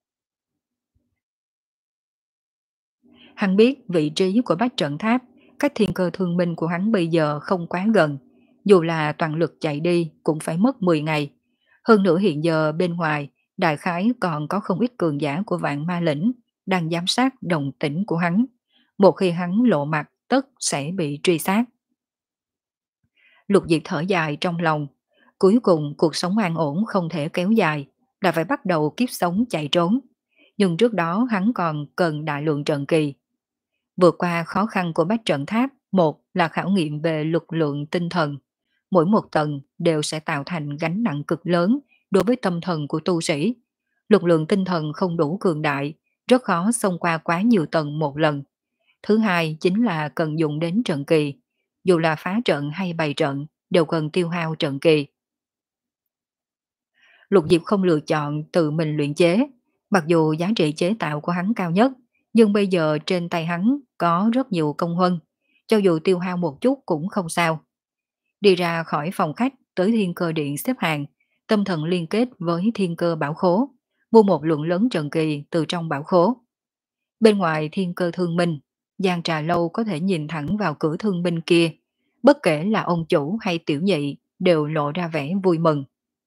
Speaker 1: Hắn biết vị trí của bách trận tháp, cách thiên cơ thương minh của hắn bây giờ không quá gần. Dù là toàn lực chạy đi cũng phải mất mười ngày. Hơn nữa hiện giờ bên ngoài, đại khái còn có không ít cường giả của vạn ma lĩnh đang giám sát đồng tĩnh của hắn. Một khi hắn lộ mặt tất sẽ bị truy sát. Lục Diệp thở dài trong lòng. Cuối cùng cuộc sống an ổn không thể kéo dài, là phải bắt đầu kiếp sống chạy trốn. Nhưng trước đó hắn còn cần đại lượng trận kỳ. Vượt qua khó khăn của bách trận tháp, một là khảo nghiệm về lực lượng tinh thần. Mỗi một tầng đều sẽ tạo thành gánh nặng cực lớn đối với tâm thần của tu sĩ. Lực lượng tinh thần không đủ cường đại, rất khó xông qua quá nhiều tầng một lần. Thứ hai chính là cần dùng đến trận kỳ. Dù là phá trận hay bày trận, đều cần tiêu hao trận kỳ. Lục Diệp không lựa chọn tự mình luyện chế, Mặc dù giá trị chế tạo của hắn cao nhất, nhưng bây giờ trên tay hắn có rất nhiều công huân, cho dù tiêu hao một chút cũng không sao. Đi ra khỏi phòng khách tới thiên cơ điện xếp hàng, tâm thần liên kết với thiên cơ bảo khố, mua một lượng lớn trần kỳ từ trong bảo khố. Bên ngoài thiên cơ thương minh, gian trà lâu có thể nhìn thẳng vào cửa thương minh kia, bất kể là ông chủ hay tiểu nhị đều lộ ra vẻ vui mừng.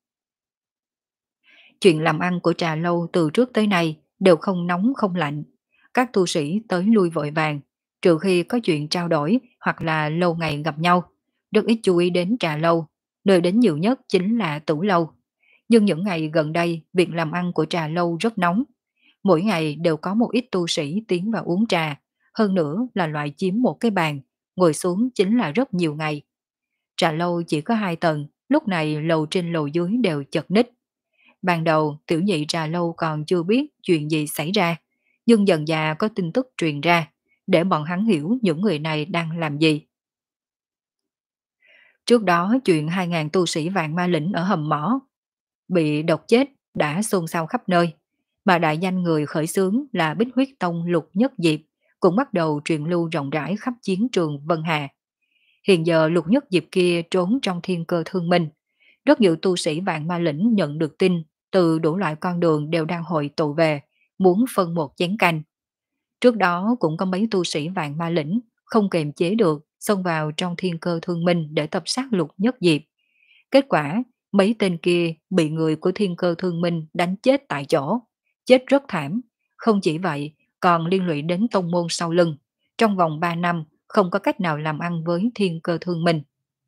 Speaker 1: Chuyện làm ăn của trà lâu từ trước tới nay đều không nóng không lạnh. Các tu sĩ tới lui vội vàng, trừ khi có chuyện trao đổi hoặc là lâu ngày gặp nhau. Rất ít chú ý đến trà lâu, nơi đến nhiều nhất chính là tửu lâu. Nhưng những ngày gần đây, việc làm ăn của trà lâu rất nóng. Mỗi ngày đều có một ít tu sĩ tiến vào uống trà, hơn nữa là loại chiếm một cái bàn, ngồi xuống chính là rất nhiều ngày. Trà lâu chỉ có hai tầng, lúc này lầu trên lầu dưới đều chật ních. Ban đầu tiểu nhị trà lâu còn chưa biết chuyện gì xảy ra, nhưng dần dà có tin tức truyền ra, để bọn hắn hiểu những người này đang làm gì. Trước đó chuyện hai ngàn tu sĩ vạn ma lĩnh ở hầm mỏ bị độc chết đã xôn xao khắp nơi, mà đại danh người khởi xướng là Bích Huyết Tông Lục Nhất Diệp cũng bắt đầu truyền lưu rộng rãi khắp chiến trường Vân Hà. Hiện giờ Lục Nhất Diệp kia trốn trong thiên cơ thương minh, rất nhiều tu sĩ vạn ma lĩnh nhận được tin từ đủ loại con đường đều đang hội tụ về, muốn phân một chén canh. Trước đó cũng có mấy tu sĩ vạn ma lĩnh không kềm chế được xông vào trong thiên cơ thương minh để tập sát Lục Nhất Diệp. Kết quả, mấy tên kia bị người của thiên cơ thương minh đánh chết tại chỗ, chết rất thảm. Không chỉ vậy, còn liên lụy đến tông môn sau lưng. Trong vòng ba năm, không có cách nào làm ăn với thiên cơ thương minh.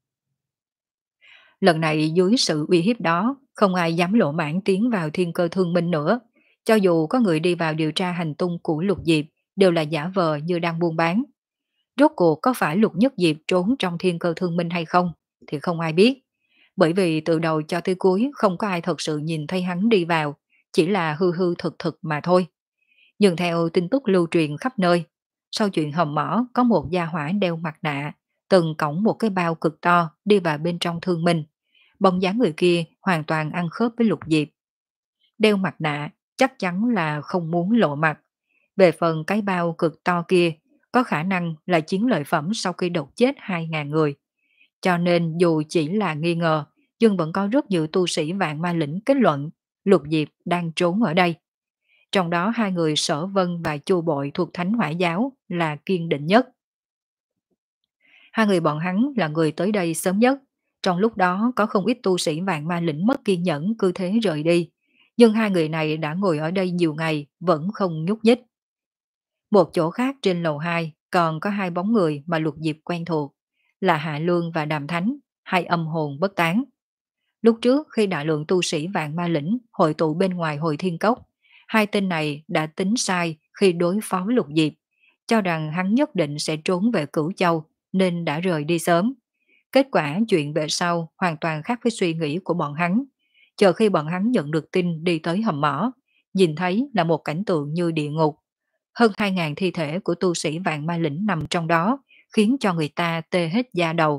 Speaker 1: Lần này dưới sự uy hiếp đó, không ai dám lộ mãn tiến vào thiên cơ thương minh nữa. Cho dù có người đi vào điều tra hành tung của Lục Diệp, đều là giả vờ như đang buôn bán. Rốt cuộc có phải Lục Nhất Diệp trốn trong thiên cơ thương minh hay không, thì không ai biết. Bởi vì từ đầu cho tới cuối không có ai thật sự nhìn thấy hắn đi vào, chỉ là hư hư thực thực mà thôi. Nhưng theo tin tức lưu truyền khắp nơi, sau chuyện hầm mỏ có một gia hỏa đeo mặt nạ, từng cõng một cái bao cực to đi vào bên trong thương minh. Bóng dáng người kia hoàn toàn ăn khớp với Lục Diệp. Đeo mặt nạ chắc chắn là không muốn lộ mặt. Về phần cái bao cực to kia, có khả năng là chiến lợi phẩm sau khi độc chết hai ngàn người. Cho nên dù chỉ là nghi ngờ, nhưng vẫn có rất nhiều tu sĩ vạn ma lĩnh kết luận Lục Diệp đang trốn ở đây. Trong đó hai người Sở Vân và Chu Bội thuộc Thánh Hỏa Giáo là kiên định nhất. Hai người bọn hắn là người tới đây sớm nhất. Trong lúc đó có không ít tu sĩ vạn ma lĩnh mất kiên nhẫn cứ thế rời đi. Nhưng hai người này đã ngồi ở đây nhiều ngày vẫn không nhúc nhích. Một chỗ khác trên lầu hai còn có hai bóng người mà Lục Diệp quen thuộc, là Hạ Lương và Đàm Thánh, hai âm hồn bất tán. Lúc trước khi đại lượng tu sĩ vạn ma lĩnh hội tụ bên ngoài hồi thiên cốc, hai tên này đã tính sai khi đối phó với Lục Diệp, cho rằng hắn nhất định sẽ trốn về Cửu Châu nên đã rời đi sớm. Kết quả chuyện về sau hoàn toàn khác với suy nghĩ của bọn hắn. Chờ khi bọn hắn nhận được tin đi tới hầm mỏ, nhìn thấy là một cảnh tượng như địa ngục. Hơn hai ngàn thi thể của tu sĩ vạn ma lĩnh nằm trong đó, khiến cho người ta tê hết da đầu.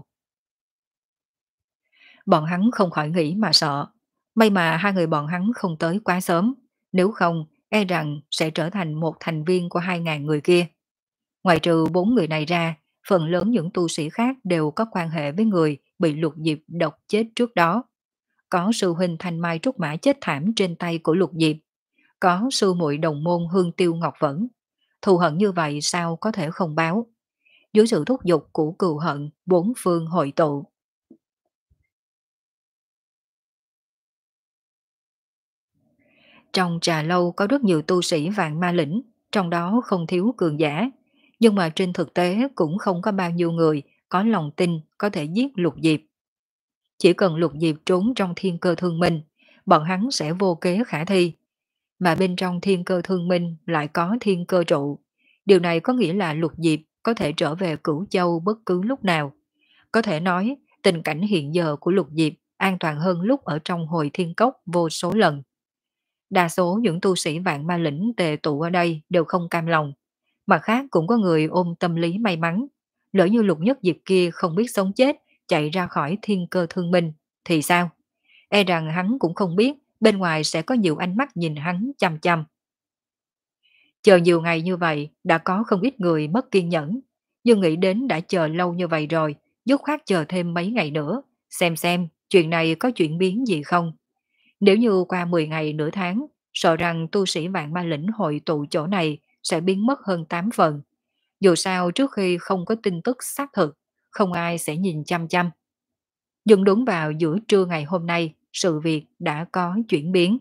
Speaker 1: Bọn hắn không khỏi nghĩ mà sợ. May mà hai người bọn hắn không tới quá sớm, nếu không e rằng sẽ trở thành một thành viên của hai ngàn người kia. Ngoài trừ bốn người này ra, phần lớn những tu sĩ khác đều có quan hệ với người bị Lục Diệp độc chết trước đó. Có sư huynh Thanh Mai Trúc Mã chết thảm trên tay của Lục Diệp, có sư muội đồng môn Hương Tiêu Ngọc Vẫn. Thù hận như vậy sao có thể không báo? Dưới sự thúc giục của cừu hận, bốn phương hội tụ. Trong trà lâu có rất nhiều tu sĩ vạn ma lĩnh, trong đó không thiếu cường giả. Nhưng mà trên thực tế cũng không có bao nhiêu người có lòng tin có thể giết Lục Diệp. Chỉ cần Lục Diệp trốn trong thiên cơ thương minh, bọn hắn sẽ vô kế khả thi. Mà bên trong thiên cơ thương minh lại có thiên cơ trụ. Điều này có nghĩa là Lục Diệp có thể trở về Cửu Châu bất cứ lúc nào. Có thể nói, tình cảnh hiện giờ của Lục Diệp an toàn hơn lúc ở trong hồi thiên cốc vô số lần. Đa số những tu sĩ vạn ma lĩnh tề tụ ở đây đều không cam lòng. Mặt khác cũng có người ôm tâm lý may mắn. Lỡ như Lục Nhất Diệp kia không biết sống chết, chạy ra khỏi thiên cơ thương minh, thì sao? E rằng hắn cũng không biết bên ngoài sẽ có nhiều ánh mắt nhìn hắn chăm chăm. Chờ nhiều ngày như vậy, đã có không ít người mất kiên nhẫn. Nhưng nghĩ đến đã chờ lâu như vậy rồi, dứt khoát chờ thêm mấy ngày nữa, xem xem chuyện này có chuyển biến gì không. Nếu như qua mười ngày nửa tháng, sợ rằng tu sĩ vạn ma lĩnh hội tụ chỗ này sẽ biến mất hơn tám phần. Dù sao trước khi không có tin tức xác thực, không ai sẽ nhìn chăm chăm. Nhưng đúng vào giữa trưa ngày hôm nay, sự việc đã có chuyển biến.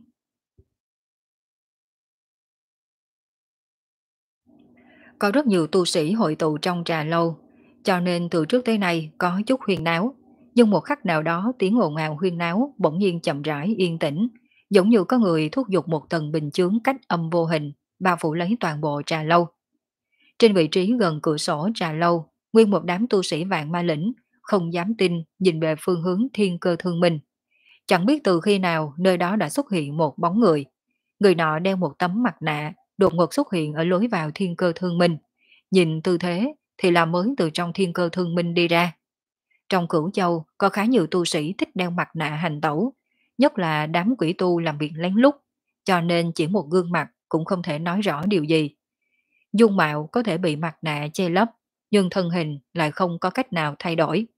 Speaker 1: Có rất nhiều tu sĩ hội tụ trong trà lâu, cho nên từ trước tới nay có chút huyên náo. Nhưng một khắc nào đó tiếng ồn ào huyên náo bỗng nhiên chậm rãi yên tĩnh, giống như có người thúc giục một tầng bình chướng cách âm vô hình, bao phủ lấy toàn bộ trà lâu. Trên vị trí gần cửa sổ trà lâu, nguyên một đám tu sĩ vạn ma lĩnh, không dám tin nhìn về phương hướng thiên cơ thương minh. Chẳng biết từ khi nào nơi đó đã xuất hiện một bóng người. Người nọ đeo một tấm mặt nạ, đột ngột xuất hiện ở lối vào thiên cơ thương minh. Nhìn tư thế thì là mới từ trong thiên cơ thương minh đi ra. Trong Cửu Châu có khá nhiều tu sĩ thích đeo mặt nạ hành tẩu, nhất là đám quỷ tu làm việc lén lút, cho nên chỉ một gương mặt cũng không thể nói rõ điều gì. Dung mạo có thể bị mặt nạ che lấp, nhưng thân hình lại không có cách nào thay đổi.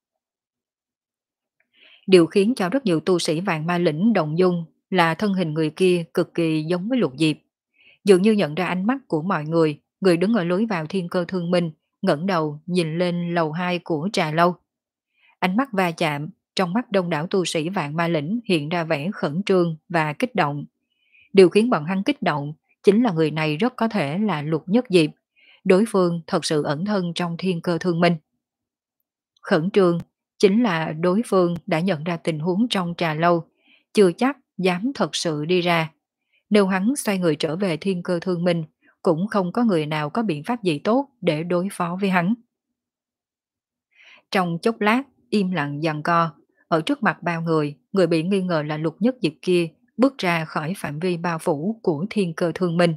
Speaker 1: Điều khiến cho rất nhiều tu sĩ vạn ma lĩnh động dung là thân hình người kia cực kỳ giống với Lục Diệp. Dường như nhận ra ánh mắt của mọi người, người đứng ở lối vào thiên cơ thương minh, ngẩng đầu nhìn lên lầu hai của trà lâu. Ánh mắt va chạm, trong mắt đông đảo tu sĩ vạn ma lĩnh hiện ra vẻ khẩn trương và kích động. Điều khiến bọn hắn kích động chính là người này rất có thể là Lục Nhất Diệp. Đối phương thật sự ẩn thân trong thiên cơ thương minh. Khẩn trương chính là đối phương đã nhận ra tình huống trong trà lâu, chưa chắc dám thật sự đi ra. Nếu hắn xoay người trở về thiên cơ thương minh, cũng không có người nào có biện pháp gì tốt để đối phó với hắn. Trong chốc lát, im lặng giằng co, ở trước mặt bao người, người bị nghi ngờ là Lục Nhất Diệp kia bước ra khỏi phạm vi bao phủ của thiên cơ thương minh.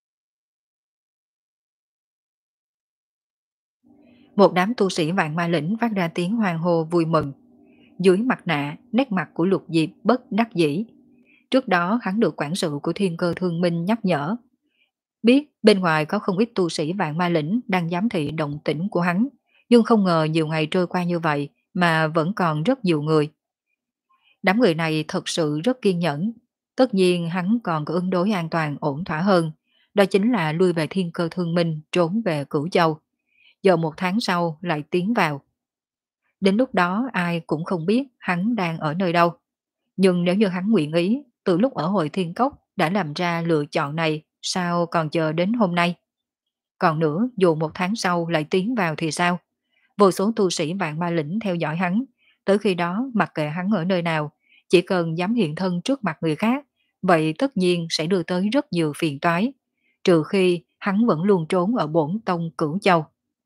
Speaker 1: Một đám tu sĩ vạn ma lĩnh phát ra tiếng hoan hô vui mừng. Dưới mặt nạ, nét mặt của Lục Diệp bất đắc dĩ. Trước đó hắn được quản sự của thiên cơ thương minh nhắc nhở. Biết bên ngoài có không ít tu sĩ vạn ma lĩnh đang giám thị động tĩnh của hắn, nhưng không ngờ nhiều ngày trôi qua như vậy mà vẫn còn rất nhiều người. Đám người này thật sự rất kiên nhẫn. Tất nhiên hắn còn có ứng đối an toàn ổn thỏa hơn. Đó chính là lui về thiên cơ thương minh trốn về Cửu Châu. Giờ một tháng sau lại tiến vào. Đến lúc đó ai cũng không biết hắn đang ở nơi đâu. Nhưng nếu như hắn nguyện ý, từ lúc ở hội thiên cốc đã làm ra lựa chọn này, sao còn chờ đến hôm nay? Còn nữa, dù một tháng sau lại tiến vào thì sao? Vô số tu sĩ vạn ma lĩnh theo dõi hắn, tới khi đó mặc kệ hắn ở nơi nào, chỉ cần dám hiện thân trước mặt người khác, vậy tất nhiên sẽ đưa tới rất nhiều phiền toái, trừ khi hắn vẫn luôn trốn ở bổn tông Cửu Châu.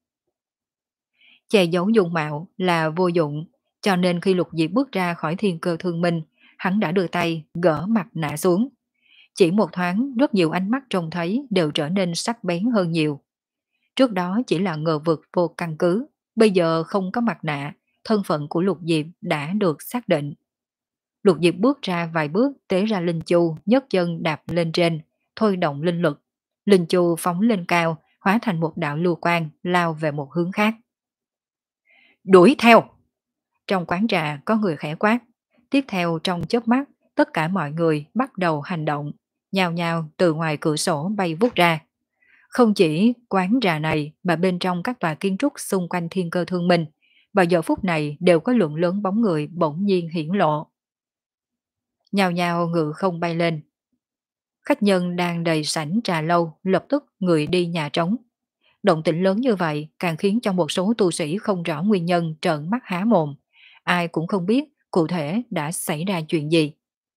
Speaker 1: Che giấu dung mạo là vô dụng, cho nên khi Lục Diệp bước ra khỏi thiên cơ thương minh, hắn đã đưa tay gỡ mặt nạ xuống. Chỉ một thoáng, rất nhiều ánh mắt trông thấy đều trở nên sắc bén hơn nhiều. Trước đó chỉ là ngờ vực vô căn cứ, bây giờ không có mặt nạ, thân phận của Lục Diệp đã được xác định. Lục Diệp bước ra vài bước, tế ra linh chu, nhấc chân đạp lên trên, thôi động linh lực. Linh chu phóng lên cao, hóa thành một đạo lưu quang, lao về một hướng khác. Đuổi theo! Trong quán trà có người khẽ quát. Tiếp theo trong chớp mắt, tất cả mọi người bắt đầu hành động, nhào nhào từ ngoài cửa sổ bay vút ra. Không chỉ quán trà này mà bên trong các tòa kiến trúc xung quanh thiên cơ thương minh, vào giờ phút này đều có lượng lớn bóng người bỗng nhiên hiển lộ. Nhào nhào ngự không bay lên. Khách nhân đang đầy sảnh trà lâu lập tức người đi nhà trống. Động tĩnh lớn như vậy càng khiến cho một số tu sĩ không rõ nguyên nhân trợn mắt há mồm. Ai cũng không biết cụ thể đã xảy ra chuyện gì.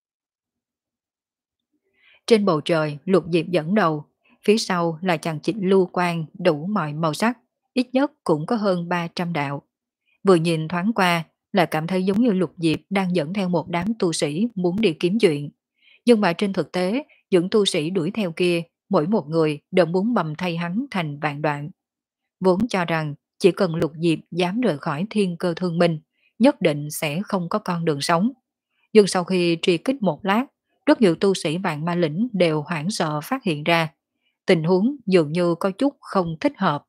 Speaker 1: Trên bầu trời, Lục Diệp dẫn đầu, phía sau là chằng chịt lưu quang đủ mọi màu sắc, ít nhất cũng có hơn ba trăm đạo. Vừa nhìn thoáng qua là cảm thấy giống như Lục Diệp đang dẫn theo một đám tu sĩ muốn đi kiếm chuyện. Nhưng mà trên thực tế, những tu sĩ đuổi theo kia, mỗi một người đều muốn bầm thay hắn thành vạn đoạn. Vốn cho rằng chỉ cần Lục Diệp dám rời khỏi thiên cơ thương minh, nhất định sẽ không có con đường sống. Nhưng sau khi truy kích một lát, rất nhiều tu sĩ vạn ma lĩnh đều hoảng sợ phát hiện ra. tình huống dường như có chút không thích hợp.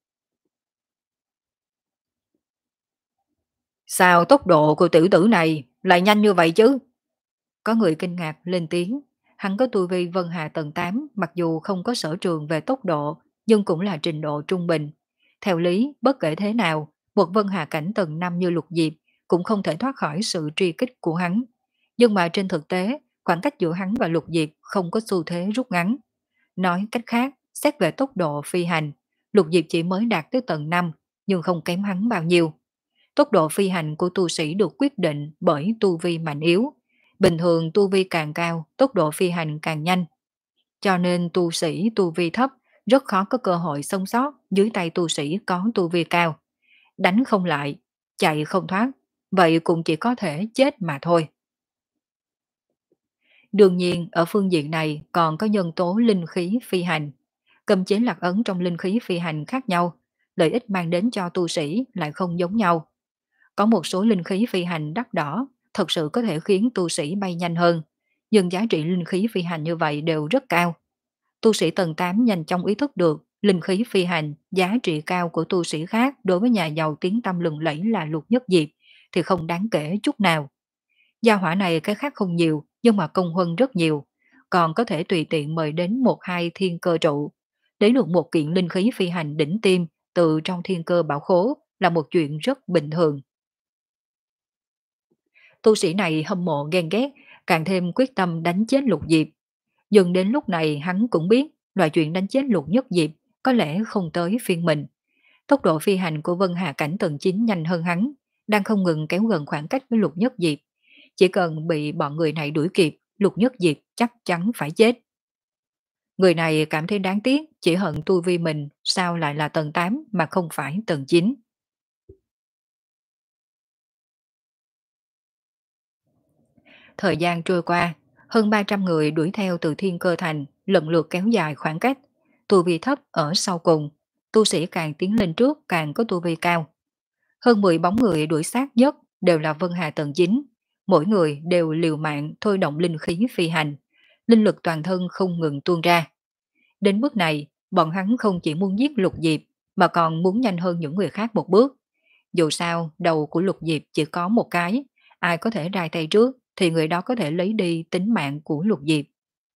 Speaker 1: Sao tốc độ của tiểu tử này lại nhanh như vậy chứ? Có người kinh ngạc lên tiếng. Hắn có tu vi Vân Hà tầng tám, mặc dù không có sở trường về tốc độ, nhưng cũng là trình độ trung bình. Theo lý, bất kể thế nào, một Vân Hà cảnh tầng năm như Lục Diệp cũng không thể thoát khỏi sự truy kích của hắn. Nhưng mà trên thực tế, khoảng cách giữa hắn và Lục Diệp không có xu thế rút ngắn. Nói cách khác, xét về tốc độ phi hành, Lục Diệp chỉ mới đạt tới tầng năm, nhưng không kém hắn bao nhiêu. Tốc độ phi hành của tu sĩ được quyết định bởi tu vi mạnh yếu. Bình thường tu vi càng cao, tốc độ phi hành càng nhanh. Cho nên tu sĩ tu vi thấp rất khó có cơ hội sống sót dưới tay tu sĩ có tu vi cao. Đánh không lại, chạy không thoát, vậy cũng chỉ có thể chết mà thôi. Đương nhiên, ở phương diện này còn có nhân tố linh khí phi hành. Cầm chế lạc ấn trong linh khí phi hành khác nhau, lợi ích mang đến cho tu sĩ lại không giống nhau. Có một số linh khí phi hành đắt đỏ, thật sự có thể khiến tu sĩ bay nhanh hơn, nhưng giá trị linh khí phi hành như vậy đều rất cao. Tu sĩ tầng tám nhanh chóng ý thức được linh khí phi hành, giá trị cao của tu sĩ khác đối với nhà giàu tiếng tăm lừng lẫy là Lục Nhất Diệp thì không đáng kể chút nào. Gia hỏa này cái khác không nhiều, nhưng mà công huân rất nhiều, còn có thể tùy tiện mời đến một hai thiên cơ trụ. Lấy được một kiện linh khí phi hành đỉnh tim từ trong thiên cơ bảo khố là một chuyện rất bình thường. Tu sĩ này hâm mộ ghen ghét, càng thêm quyết tâm đánh chết Lục Diệp. Dần đến lúc này hắn cũng biết loại chuyện đánh chết Lục Nhất Diệp có lẽ không tới phiên mình. Tốc độ phi hành của Vân Hà Cảnh tầng chín nhanh hơn hắn, đang không ngừng kéo gần khoảng cách với Lục Nhất Diệp. Chỉ cần bị bọn người này đuổi kịp, Lục Nhất Diệp chắc chắn phải chết. Người này cảm thấy đáng tiếc, chỉ hận tu vi mình sao lại là tầng tám mà không phải tầng chín. Thời gian trôi qua, hơn ba trăm người đuổi theo từ Thiên Cơ Thành, lần lượt kéo dài khoảng cách. Tu vi thấp ở sau cùng, tu sĩ càng tiến lên trước càng có tu vi cao. Hơn mười bóng người đuổi sát nhất đều là Vân Hà tầng chín, mỗi người đều liều mạng thôi động linh khí phi hành, linh lực toàn thân không ngừng tuôn ra. Đến bước này, bọn hắn không chỉ muốn giết Lục Diệp, mà còn muốn nhanh hơn những người khác một bước. Dù sao, đầu của Lục Diệp chỉ có một cái, ai có thể ra tay trước thì người đó có thể lấy đi tính mạng của Lục Diệp.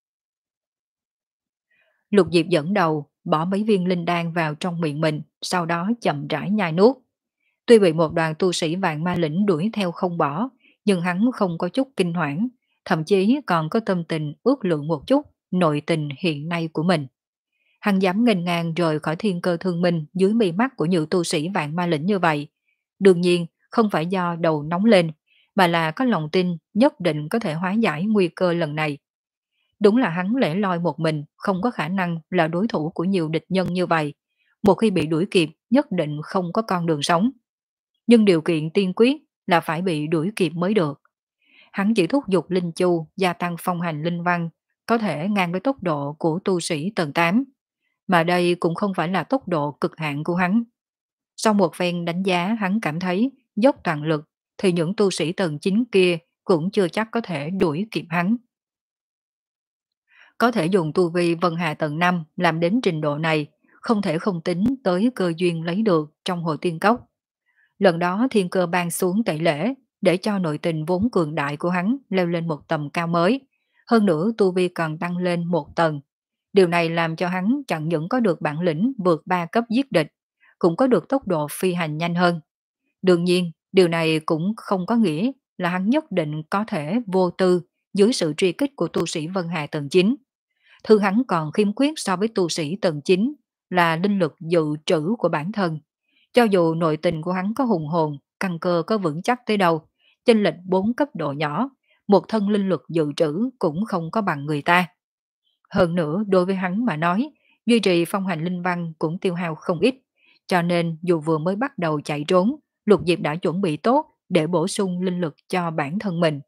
Speaker 1: Lục Diệp dẫn đầu, bỏ mấy viên linh đan vào trong miệng mình, sau đó chậm rãi nhai nuốt. Tuy bị một đoàn tu sĩ vạn ma lĩnh đuổi theo không bỏ, nhưng hắn không có chút kinh hoảng, thậm chí còn có tâm tình ước lượng một chút nội tình hiện nay của mình. Hắn dám nghênh ngang rời khỏi thiên cơ thương minh dưới mi mắt của nhiều tu sĩ vạn ma lĩnh như vậy. Đương nhiên, không phải do đầu nóng lên, mà là có lòng tin nhất định có thể hóa giải nguy cơ lần này. Đúng là hắn lẻ loi một mình, không có khả năng là đối thủ của nhiều địch nhân như vậy. Một khi bị đuổi kịp, nhất định không có con đường sống. Nhưng điều kiện tiên quyết là phải bị đuổi kịp mới được. Hắn chỉ thúc giục Linh Chu gia tăng phong hành linh văn, có thể ngang với tốc độ của tu sĩ tầng tám. Mà đây cũng không phải là tốc độ cực hạn của hắn. Sau một phen đánh giá hắn cảm thấy dốc toàn lực thì những tu sĩ tầng chín kia cũng chưa chắc có thể đuổi kịp hắn. Có thể dùng tu vi Vân Hà tầng năm làm đến trình độ này, không thể không tính tới cơ duyên lấy được trong hội tiên cốc. Lần đó thiên cơ ban xuống tẩy lễ để cho nội tình vốn cường đại của hắn leo lên một tầm cao mới. Hơn nữa tu vi còn tăng lên một tầng. Điều này làm cho hắn chẳng những có được bản lĩnh vượt ba cấp giết địch, cũng có được tốc độ phi hành nhanh hơn. Đương nhiên, điều này cũng không có nghĩa là hắn nhất định có thể vô tư dưới sự truy kích của tu sĩ Vân Hà tầng chín. Thứ hắn còn khiếm khuyết so với tu sĩ tầng chín là linh lực dự trữ của bản thân. Cho dù nội tình của hắn có hùng hồn, căn cơ có vững chắc tới đâu, chênh lệch bốn cấp độ nhỏ, một thân linh lực dự trữ cũng không có bằng người ta. Hơn nữa, đối với hắn mà nói, duy trì phong hành linh văn cũng tiêu hao không ít, cho nên dù vừa mới bắt đầu chạy trốn, Lục Diệp đã chuẩn bị tốt để bổ sung linh lực cho bản thân mình.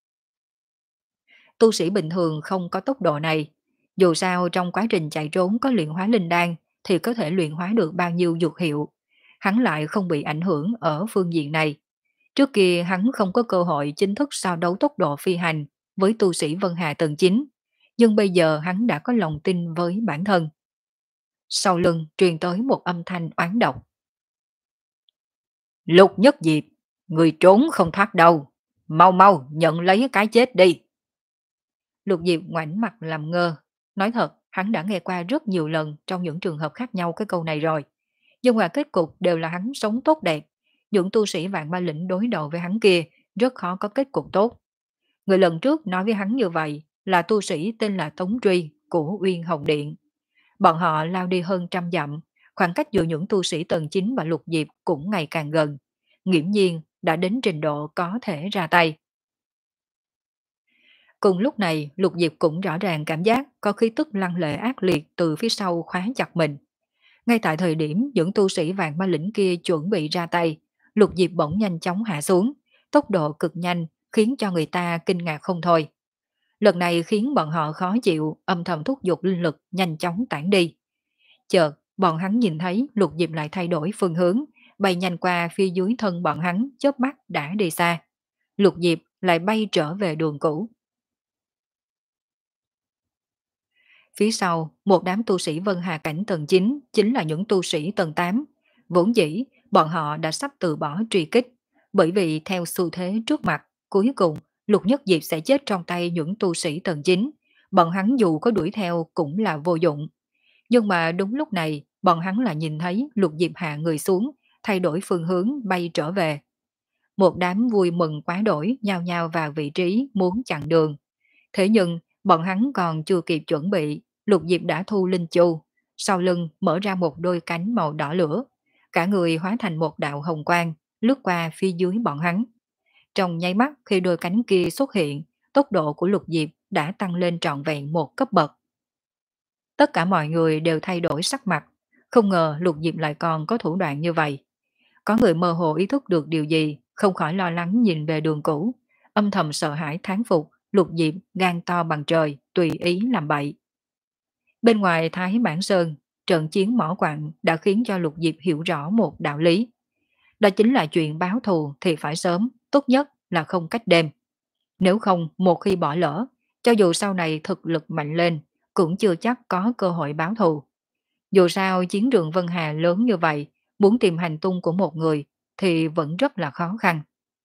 Speaker 1: Tu sĩ bình thường không có tốc độ này, dù sao trong quá trình chạy trốn có luyện hóa linh đan thì có thể luyện hóa được bao nhiêu dược hiệu. Hắn lại không bị ảnh hưởng ở phương diện này. Trước kia hắn không có cơ hội chính thức so đấu tốc độ phi hành với tu sĩ Vân Hà tầng chín, nhưng bây giờ hắn đã có lòng tin với bản thân. Sau lưng truyền tới một âm thanh oán độc. Lục Nhất Diệp, người trốn không thoát đâu. Mau mau nhận lấy cái chết đi. Lục Diệp ngoảnh mặt làm ngơ. Nói thật, hắn đã nghe qua rất nhiều lần trong những trường hợp khác nhau cái câu này rồi. Nhưng mà kết cục đều là hắn sống tốt đẹp. Những tu sĩ vạn ma lĩnh đối đầu với hắn kia rất khó có kết cục tốt. Người lần trước nói với hắn như vậy là tu sĩ tên là Tống Truy của Uyên Hồng Điện. Bọn họ lao đi hơn trăm dặm, khoảng cách giữa những tu sĩ tầng chín và Lục Diệp cũng ngày càng gần. Nghiễm nhiên đã đến trình độ có thể ra tay. Cùng lúc này, Lục Diệp cũng rõ ràng cảm giác có khí tức lăng lệ ác liệt từ phía sau khóa chặt mình. Ngay tại thời điểm những tu sĩ vàng ma lĩnh kia chuẩn bị ra tay, Lục Diệp bỗng nhanh chóng hạ xuống, tốc độ cực nhanh khiến cho người ta kinh ngạc không thôi. Lần này khiến bọn họ khó chịu, âm thầm thúc giục linh lực nhanh chóng tản đi. Chợt, bọn hắn nhìn thấy Lục Diệp lại thay đổi phương hướng, bay nhanh qua phía dưới thân bọn hắn, chớp mắt đã đi xa. Lục Diệp lại bay trở về đường cũ. Phía sau, một đám tu sĩ Vân Hà Cảnh tầng chín chính là những tu sĩ tầng tám. Vốn dĩ, bọn họ đã sắp từ bỏ truy kích, bởi vì theo xu thế trước mặt, cuối cùng Lục Nhất Diệp sẽ chết trong tay những tu sĩ tầng chín. Bọn hắn dù có đuổi theo cũng là vô dụng. Nhưng mà đúng lúc này, bọn hắn là nhìn thấy Lục Diệp hạ người xuống, thay đổi phương hướng bay trở về. Một đám vui mừng quá đổi, nhao nhao vào vị trí muốn chặn đường. Thế nhưng, bọn hắn còn chưa kịp chuẩn bị, Lục Diệp đã thu linh chu, sau lưng mở ra một đôi cánh màu đỏ lửa. Cả người hóa thành một đạo hồng quang, lướt qua phía dưới bọn hắn. Trong nháy mắt khi đôi cánh kia xuất hiện, tốc độ của Lục Diệp đã tăng lên trọn vẹn một cấp bậc. Tất cả mọi người đều thay đổi sắc mặt, không ngờ Lục Diệp lại còn có thủ đoạn như vậy. Có người mơ hồ ý thức được điều gì, không khỏi lo lắng nhìn về đường cũ, âm thầm sợ hãi thán phục, Lục Diệp gan to bằng trời, tùy ý làm bậy. Bên ngoài Thái Bản Sơn, trận chiến mỏ quặng đã khiến cho Lục Diệp hiểu rõ một đạo lý. Đó chính là chuyện báo thù thì phải sớm, tốt nhất là không cách đêm. Nếu không, một khi bỏ lỡ, cho dù sau này thực lực mạnh lên, cũng chưa chắc có cơ hội báo thù. Dù sao chiến trường Vân Hà lớn như vậy, muốn tìm hành tung của một người thì vẫn rất là khó khăn.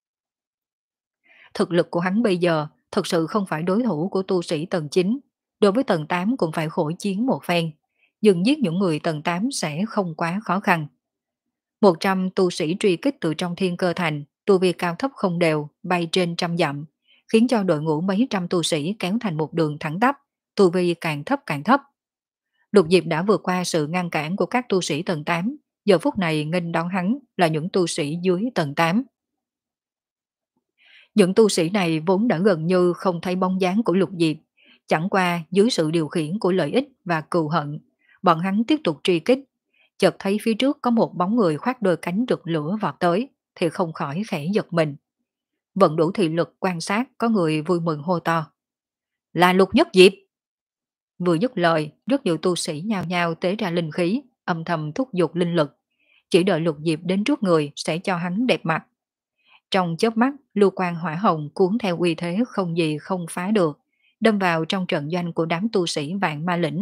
Speaker 1: Thực lực của hắn bây giờ thực sự không phải đối thủ của tu sĩ tầng chín, đối với tầng tám cũng phải khổ chiến một phen, nhưng giết những người tầng tám sẽ không quá khó khăn. Một trăm tu sĩ truy kích từ trong thiên cơ thành, tu vi cao thấp không đều, bay trên trăm dặm, khiến cho đội ngũ mấy trăm tu sĩ kéo thành một đường thẳng tắp, tu vi càng thấp càng thấp. Lục Diệp đã vượt qua sự ngăn cản của các tu sĩ tầng tám, giờ phút này nghênh đón hắn là những tu sĩ dưới tầng tám. Những tu sĩ này vốn đã gần như không thấy bóng dáng của Lục Diệp, chẳng qua dưới sự điều khiển của lợi ích và cừu hận, bọn hắn tiếp tục truy kích. Chợt thấy phía trước có một bóng người khoác đôi cánh rực lửa vọt tới, thì không khỏi khẽ giật mình. Vận đủ thị lực quan sát có người vui mừng hô to. Là Lục Nhất Diệp! Vừa dứt lời, rất nhiều tu sĩ nhao nhao tế ra linh khí, âm thầm thúc giục linh lực. Chỉ đợi Lục Diệp đến trước người sẽ cho hắn đẹp mặt. Trong chớp mắt, lưu quang hỏa hồng cuốn theo uy thế không gì không phá được, đâm vào trong trận doanh của đám tu sĩ vạn ma lĩnh.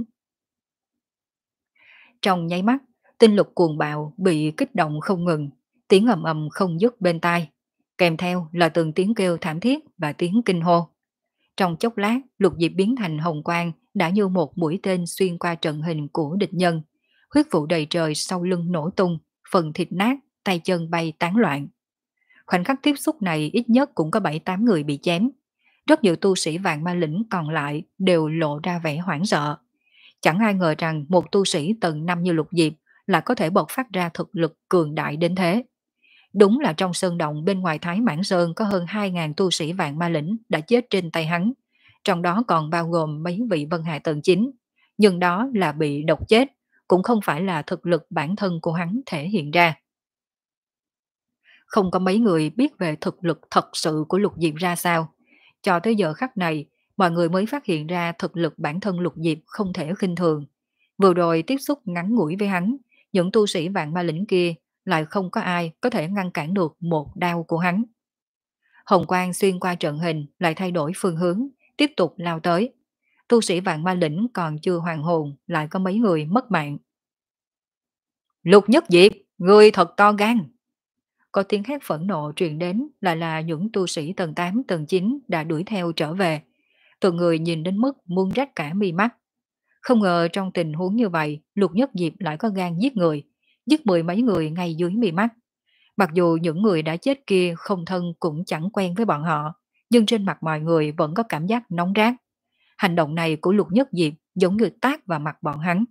Speaker 1: Trong nháy mắt, tinh lực cuồng bạo bị kích động không ngừng, tiếng ầm ầm không dứt bên tai, kèm theo là từng tiếng kêu thảm thiết và tiếng kinh hô. Trong chốc lát, Lục Diệp biến thành hồng quang đã như một mũi tên xuyên qua trận hình của địch nhân, huyết vụ đầy trời sau lưng nổ tung, phần thịt nát, tay chân bay tán loạn. Khoảnh khắc tiếp xúc này ít nhất cũng có bảy tám người bị chém. Rất nhiều tu sĩ vạn ma lĩnh còn lại đều lộ ra vẻ hoảng sợ. Chẳng ai ngờ rằng một tu sĩ tầng năm như Lục Diệp lại có thể bộc phát ra thực lực cường đại đến thế. Đúng là trong sơn động bên ngoài Thái Mãn Sơn có hơn hai nghìn tu sĩ vạn ma lĩnh đã chết trên tay hắn, trong đó còn bao gồm mấy vị Vân Hà tầng chín. Nhưng đó là bị độc chết, cũng không phải là thực lực bản thân của hắn thể hiện ra. Không có mấy người biết về thực lực thật sự của Lục Diệp ra sao. Cho tới giờ khắc này, mọi người mới phát hiện ra thực lực bản thân Lục Diệp không thể khinh thường. Vừa rồi tiếp xúc ngắn ngủi với hắn, những tu sĩ vạn ma lĩnh kia lại không có ai có thể ngăn cản được một đao của hắn. Hồng quang xuyên qua trận hình lại thay đổi phương hướng, tiếp tục lao tới. Tu sĩ vạn ma lĩnh còn chưa hoàn hồn lại có mấy người mất mạng. Lục Nhất Diệp, ngươi thật to gan. Có tiếng hét phẫn nộ truyền đến, lại là những tu sĩ tầng tám, tầng chín đã đuổi theo trở về. Từng người nhìn đến mức muốn rách cả mi mắt. Không ngờ trong tình huống như vậy, Lục Nhất Diệp lại có gan giết người, giết mười mấy người ngay dưới mi mắt. Mặc dù những người đã chết kia không thân cũng chẳng quen với bọn họ, nhưng trên mặt mọi người vẫn có cảm giác nóng rát. Hành động này của Lục Nhất Diệp giống như tát vào mặt bọn hắn.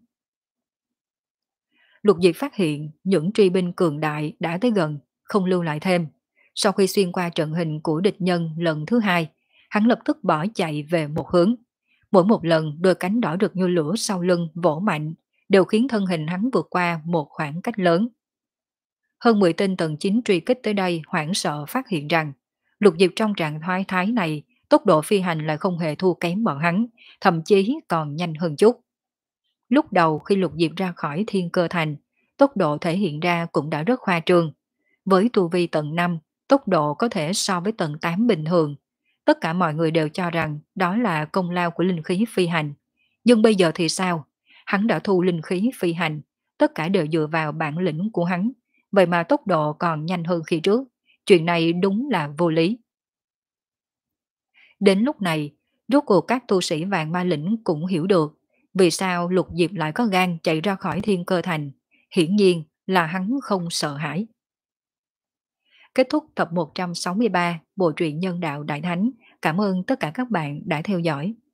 Speaker 1: Lục Diệp phát hiện những truy binh cường đại đã tới gần, không lưu lại thêm. Sau khi xuyên qua trận hình của địch nhân lần thứ hai, hắn lập tức bỏ chạy về một hướng. Mỗi một lần đôi cánh đỏ rực như lửa sau lưng vỗ mạnh, đều khiến thân hình hắn vượt qua một khoảng cách lớn. Hơn mười tên tầng chín truy kích tới đây hoảng sợ phát hiện rằng Lục Diệp trong trạng thái thái này, tốc độ phi hành lại không hề thua kém bọn hắn, thậm chí còn nhanh hơn chút. Lúc đầu khi Lục Diệp ra khỏi Thiên Cơ Thành, tốc độ thể hiện ra cũng đã rất khoa trương. Với tu vi tầng năm, tốc độ có thể so với tầng tám bình thường. Tất cả mọi người đều cho rằng đó là công lao của linh khí phi hành. Nhưng bây giờ thì sao? Hắn đã thu linh khí phi hành, tất cả đều dựa vào bản lĩnh của hắn. Vậy mà tốc độ còn nhanh hơn khi trước. Chuyện này đúng là vô lý. Đến lúc này, rốt cuộc các tu sĩ vàng ma lĩnh cũng hiểu được vì sao Lục Diệp lại có gan chạy ra khỏi Thiên Cơ Thành. Hiển nhiên là hắn không sợ hãi. Kết thúc tập một trăm sáu mươi ba Bộ truyện Nhân đạo Đại Thánh. Cảm ơn tất cả các bạn đã theo dõi.